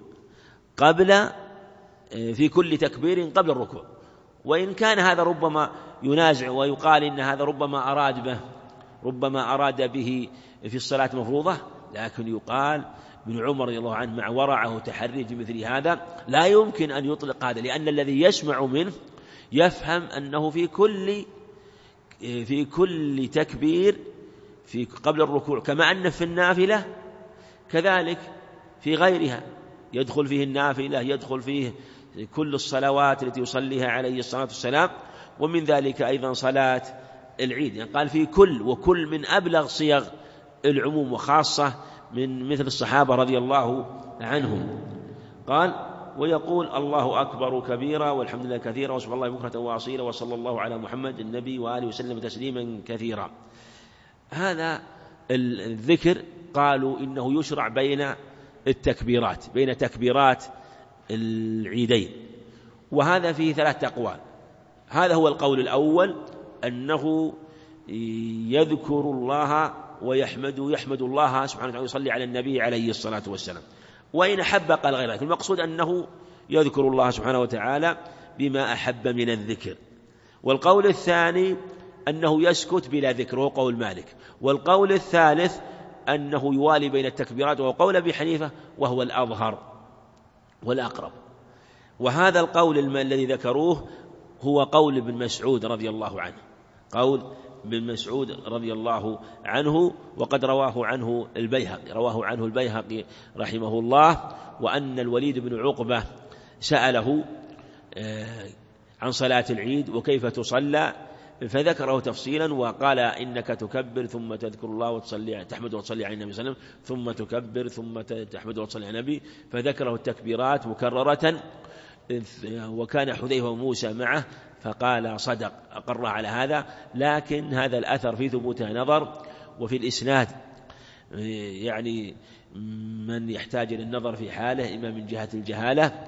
B: في كل تكبير قبل الركوع. وإن كان هذا ربما ينازع ويقال إن هذا ربما أراد به في الصلاة المفروضة، لكن يقال ابن عمر رضي الله عنه مع ورعه وتحريه مثل هذا لا يمكن أن يطلق هذا، لأن الذي يسمع منه يفهم أنه في كل تكبير قبل الركوع، كما أن في النافلة كذلك في غيرها يدخل فيه النافلة، يدخل فيه كل الصلوات التي يصليها عليه الصلاة والسلام، ومن ذلك أيضا صلاة العيد، يعني قال في كل، وكل من أبلغ صيغ العموم، وخاصة من مثل الصحابة رضي الله عنهم. قال ويقول الله أكبر كبيرا والحمد لله كثيرا وسبحان الله بكرة وأصيلا وصلى الله على محمد النبي وآله وسلم تسليما كثيرا. هذا الذكر قالوا إنه يشرع بين التكبيرات، بين تكبيرات العيدين، وهذا فيه 3 أقوال. هذا هو القول الأول، أنه يذكر الله يحمد الله سبحانه وتعالى ويصلي على النبي عليه الصلاة والسلام، وإن أحب قال غير ذلك. المقصود أنه يذكر الله سبحانه وتعالى بما أحب من الذكر. والقول الثاني أنه يسكت بلا ذكر، وهو قول مالك. والقول الثالث أنه يوالي بين التكبيرات، وهو قول أبي حنيفة، وهو الأظهر والأقرب. وهذا القول الذي ذكروه هو قول ابن مسعود رضي الله عنه، قول ابن مسعود رضي الله عنه، وقد رواه عنه البيهقي رحمه الله، وأن الوليد بن عقبة سأله عن صلاة العيد وكيف تصلى، فذكره تفصيلا وقال إنك تكبر ثم تذكر الله وتصلي تحمد وتصلي على النبي صلى الله عليه وسلم، ثم تكبر ثم تحمد وتصلي على النبي، فذكره التكبيرات مكررة. وكان حذيفة وموسى معه فقال صدق، أقر على هذا. لكن هذا الأثر في ثبوته نظر، وفي الإسناد يعني من يحتاج للنظر في حاله، إما من جهة الجهالة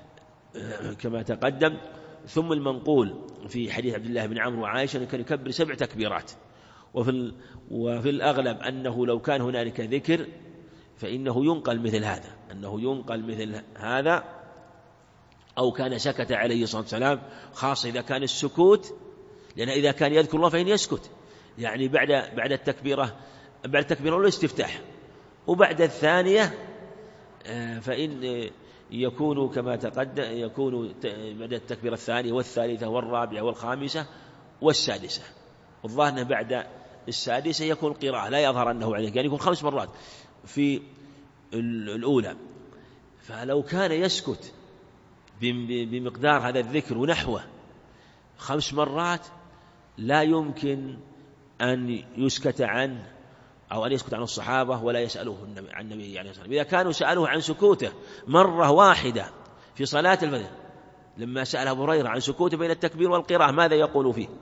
B: كما تقدم. ثم المنقول في حديث عبد الله بن عمرو وعائشة أنه كان يكبر 7 تكبيرات، وفي الأغلب أنه لو كان هنالك ذكر فإنه ينقل مثل هذا، أو كان سكت عليه الصلاة والسلام، خاصة إذا كان السكوت، لأن إذا كان يذكر الله فإن يسكت، يعني بعد التكبيرة والاستفتاح، وبعد الثانية فإن يكون كما تقدم، يكون بعد التكبيرة الثانية والثالثة والرابعة والخامسة والسادسة. والظاهر أنه بعد السادسة يكون قراءة، لا يظهر أنه عليه، يعني يكون 5 مرات في الأولى. فلو كان يسكت بمقدار هذا الذكر ونحوه 5 مرات لا يمكن أن يسكت عنه، أو أن يسكت عن الصحابة ولا يسألوه عن النبي عليه الصلاة والسلام. إذا كانوا سألوه عن سكوته مرة واحدة في صلاة الفجر، لما سأل أبو هريرة عن سكوته بين التكبير والقراءة ماذا يقول فيه،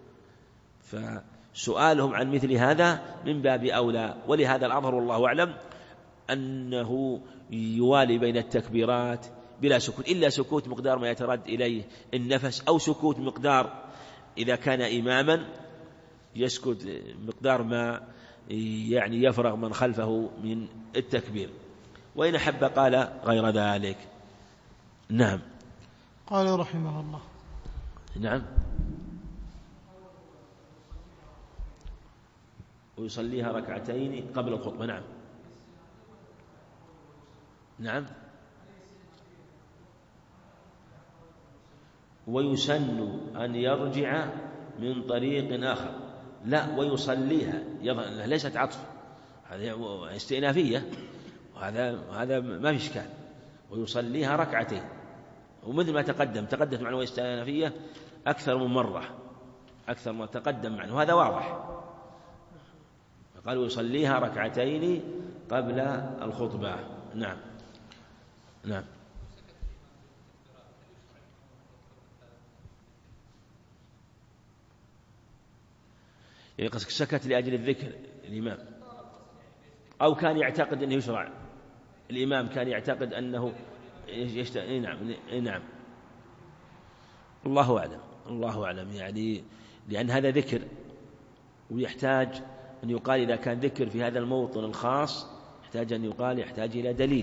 B: فسؤالهم عن مثل هذا من باب أولى. ولهذا الأظهر والله أعلم أنه يوالي بين التكبيرات بلا سكوت، إلا سكوت مقدار ما يترد إليه النفس، أو سكوت مقدار إذا كان إماما يسكت مقدار ما يعني يفرغ من خلفه من التكبير، وإن أحب قال غير ذلك. نعم.
A: قال رحمه الله.
B: نعم. ويصليها 2 قبل الخطبة. نعم. نعم. ويسن أن يرجع من طريق آخر. لا، ويصليها ليست عطف، هذه استئنافية، وهذا ما في إشكال. ويصليها 2، ومثل ما تقدمت معنى استئنافية أكثر من مرة، أكثر ما تقدم معنى، وهذا واضح. قال ويصليها 2 قبل الخطبة. نعم. نعم. يعني قصدك سكت لأجل الذكر الإمام، أو كان يعتقد أنه يشرع، الإمام كان يعتقد أنه نعم. الله أعلم يعني، لأن هذا ذكر، ويحتاج أن يقال إذا كان ذكر في هذا الموطن الخاص يحتاج أن يقال، يحتاج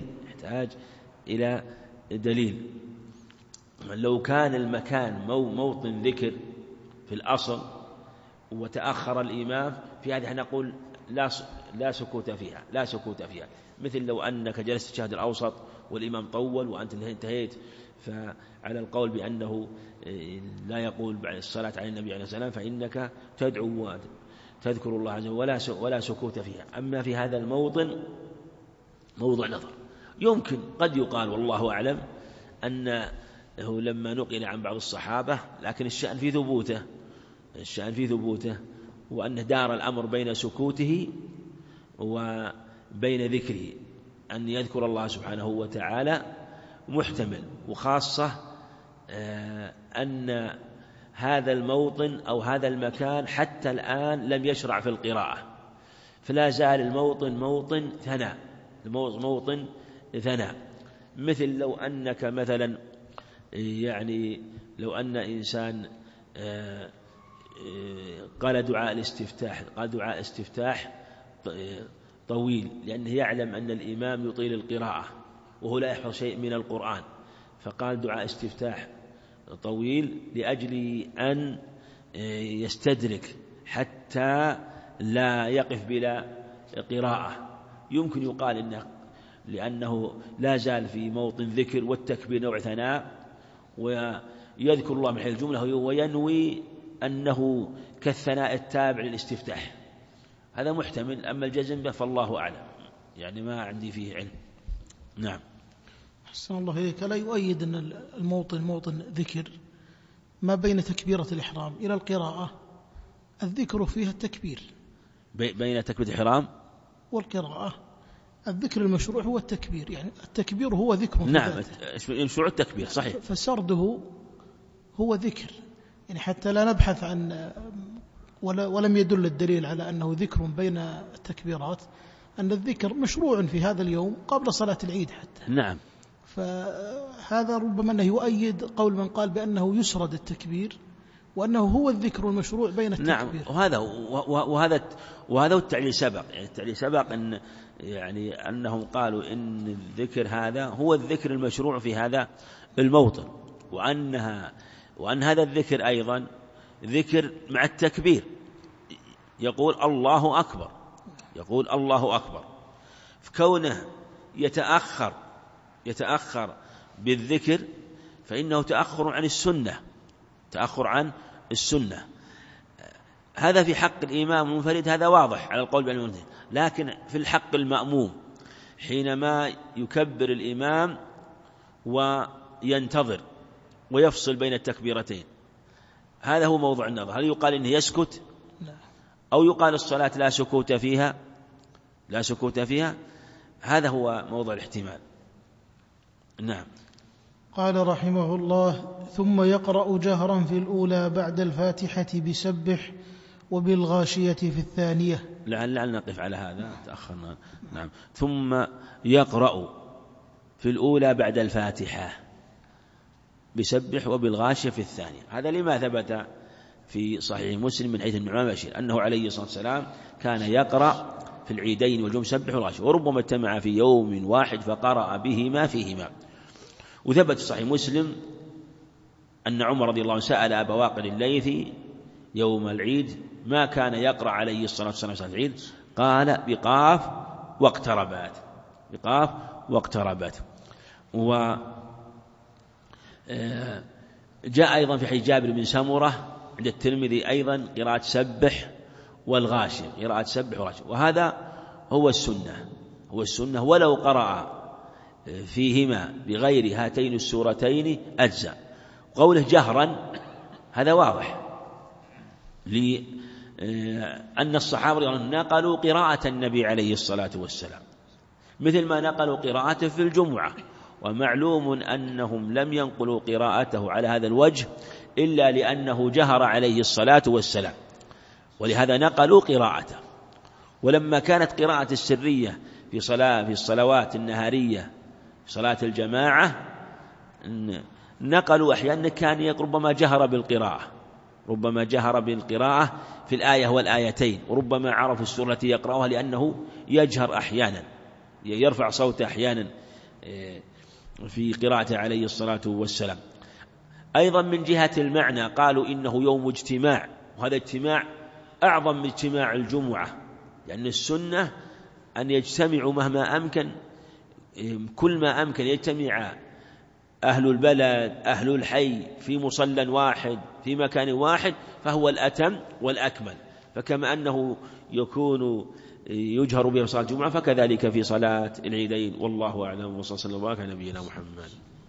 B: إلى دليل. لو كان المكان موطن ذكر في الأصل وتأخر الإمام في هذه نقول لا سكوت فيها، مثل لو أنك جلست الشهد الأوسط والإمام طول وأنت انتهيت، فعلى القول بأنه لا يقول بعد الصلاة على النبي عليه السلام فإنك تدعو وتذكر الله عز وجل ولا سكوت فيها. أما في هذا الموطن موضع نظر، يمكن قد يقال والله أعلم أنه لما نقل عن بعض الصحابة، لكن الشأن في ثبوته وأنه دار الأمر بين سكوته وبين ذكره، أن يذكر الله سبحانه وتعالى محتمل، وخاصة أن هذا الموطن أو هذا المكان حتى الآن لم يشرع في القراءة، فلا زال الموطن موطن ثناء، موطن ثناء. مثل لو أنك مثلا يعني لو أن إنسان قال دعاء الاستفتاح، قال دعاء استفتاح طويل لأنه يعلم أن الإمام يطيل القراءة وهو لا يحفظ شيء من القرآن، فقال دعاء استفتاح طويل لأجل أن يستدرك حتى لا يقف بلا قراءة. يمكن يقال إنه لأنه لا زال في موطن ذكر، والتكبير نوع ثناء، ويذكر الله من حيث الجملة وينوي أنه كالثناء التابع للاستفتاح، هذا محتمل. أما الجزم به فالله أعلم، يعني ما عندي فيه علم. نعم.
A: أحسن الله إليك. لا يؤيد أن الموطن موطن ذكر ما بين تكبيرة الإحرام إلى القراءة الذكر فيها التكبير،
B: بين تكبيرة الإحرام
A: والقراءة الذكر المشروع هو التكبير، يعني التكبير هو ذكر.
B: نعم، مشروع التكبير صحيح،
A: فسرده هو ذكر، يعني حتى لا نبحث عن ولم يدل الدليل على أنه ذكر بين التكبيرات، أن الذكر مشروع في هذا اليوم قبل صلاة العيد حتى.
B: نعم.
A: فهذا ربما أنه يؤيد قول من قال بأنه يسرد التكبير وأنه هو الذكر المشروع بين التكبير.
B: نعم. وهذا التعليل سبق، يعني التعليل سبق أن يعني أنهم قالوا إن الذكر هذا هو الذكر المشروع في هذا الموطن، وأن هذا الذكر أيضا ذكر مع التكبير، يقول الله أكبر، يقول الله أكبر. فكونه يتأخر بالذكر فإنه تأخر عن السنة، تأخر عن السنة. هذا في حق الإمام المنفرد هذا واضح على القول بالمنفرد، لكن في الحق المأموم حينما يكبر الإمام وينتظر ويفصل بين التكبيرتين، هذا هو موضوع النظر. هل يقال إنه يسكت أو يقال الصلاة لا سكوت فيها؟ لا سكوت فيها، هذا هو موضوع الاحتمال. نعم.
A: قال رحمه الله: ثم يقرأ جهرا في الأولى بعد الفاتحة بسبح وبالغاشية في الثانية.
B: لعل نقف على هذا، تأخرنا. نعم. ثم يقرأ في الأولى بعد الفاتحة بسبح وبالغاشية في الثانية. هذا لما ثبت في صحيح مسلم من حيث النعمان بن بشير أنه عليه الصلاة والسلام كان يقرأ في العيدين والجمعة سبح والغاشية، وربما اجتمع في يوم واحد فقرأ بهما فيهما. وثبت في صحيح مسلم أن عمر رضي الله عنه سأل أبا واقد الليثي يوم العيد ما كان يقرأ عليه الصلاة والسلام صلاة العيد، قال بقاف واقتربت، بقاف واقتربت. جاء أيضا في حديث جابر بن سمرة عند الترمذي أيضا قراءة سبح والغاشية، قراءة سبح والغاشية، وهذا هو السنة، هو السنة، ولو قرأ فيهما بغير هاتين السورتين أجزاء. قوله جهرا هذا واضح، لأن الصحابة نقلوا قراءة النبي عليه الصلاة والسلام مثل ما نقلوا قراءته في الجمعة، ومعلوم أنهم لم ينقلوا قراءته على هذا الوجه إلا لأنه جهر عليه الصلاة والسلام، ولهذا نقلوا قراءته. ولما كانت قراءة السرية في الصلوات النهارية في صلاة الجماعة نقلوا أحيانا كان ربما جهر بالقراءة، ربما جهر بالقراءة في الآية والآيتين، وربما عرف السورة التي يقرأها لأنه يجهر أحيانا، يرفع صوته أحيانا في قراءته عليه الصلاة والسلام. أيضا من جهة المعنى قالوا إنه يوم اجتماع، وهذا اجتماع أعظم من اجتماع الجمعة، لأن السنة أن يجتمعوا مهما أمكن، كل ما أمكن يجتمع أهل البلد أهل الحي في مصلى واحد في مكان واحد فهو الأتم والأكمل. فكما أنه يكون يجهر به في صلاة الجمعة فكذلك في صلاة العيدين. والله أعلم، وصلى الله على نبينا محمد.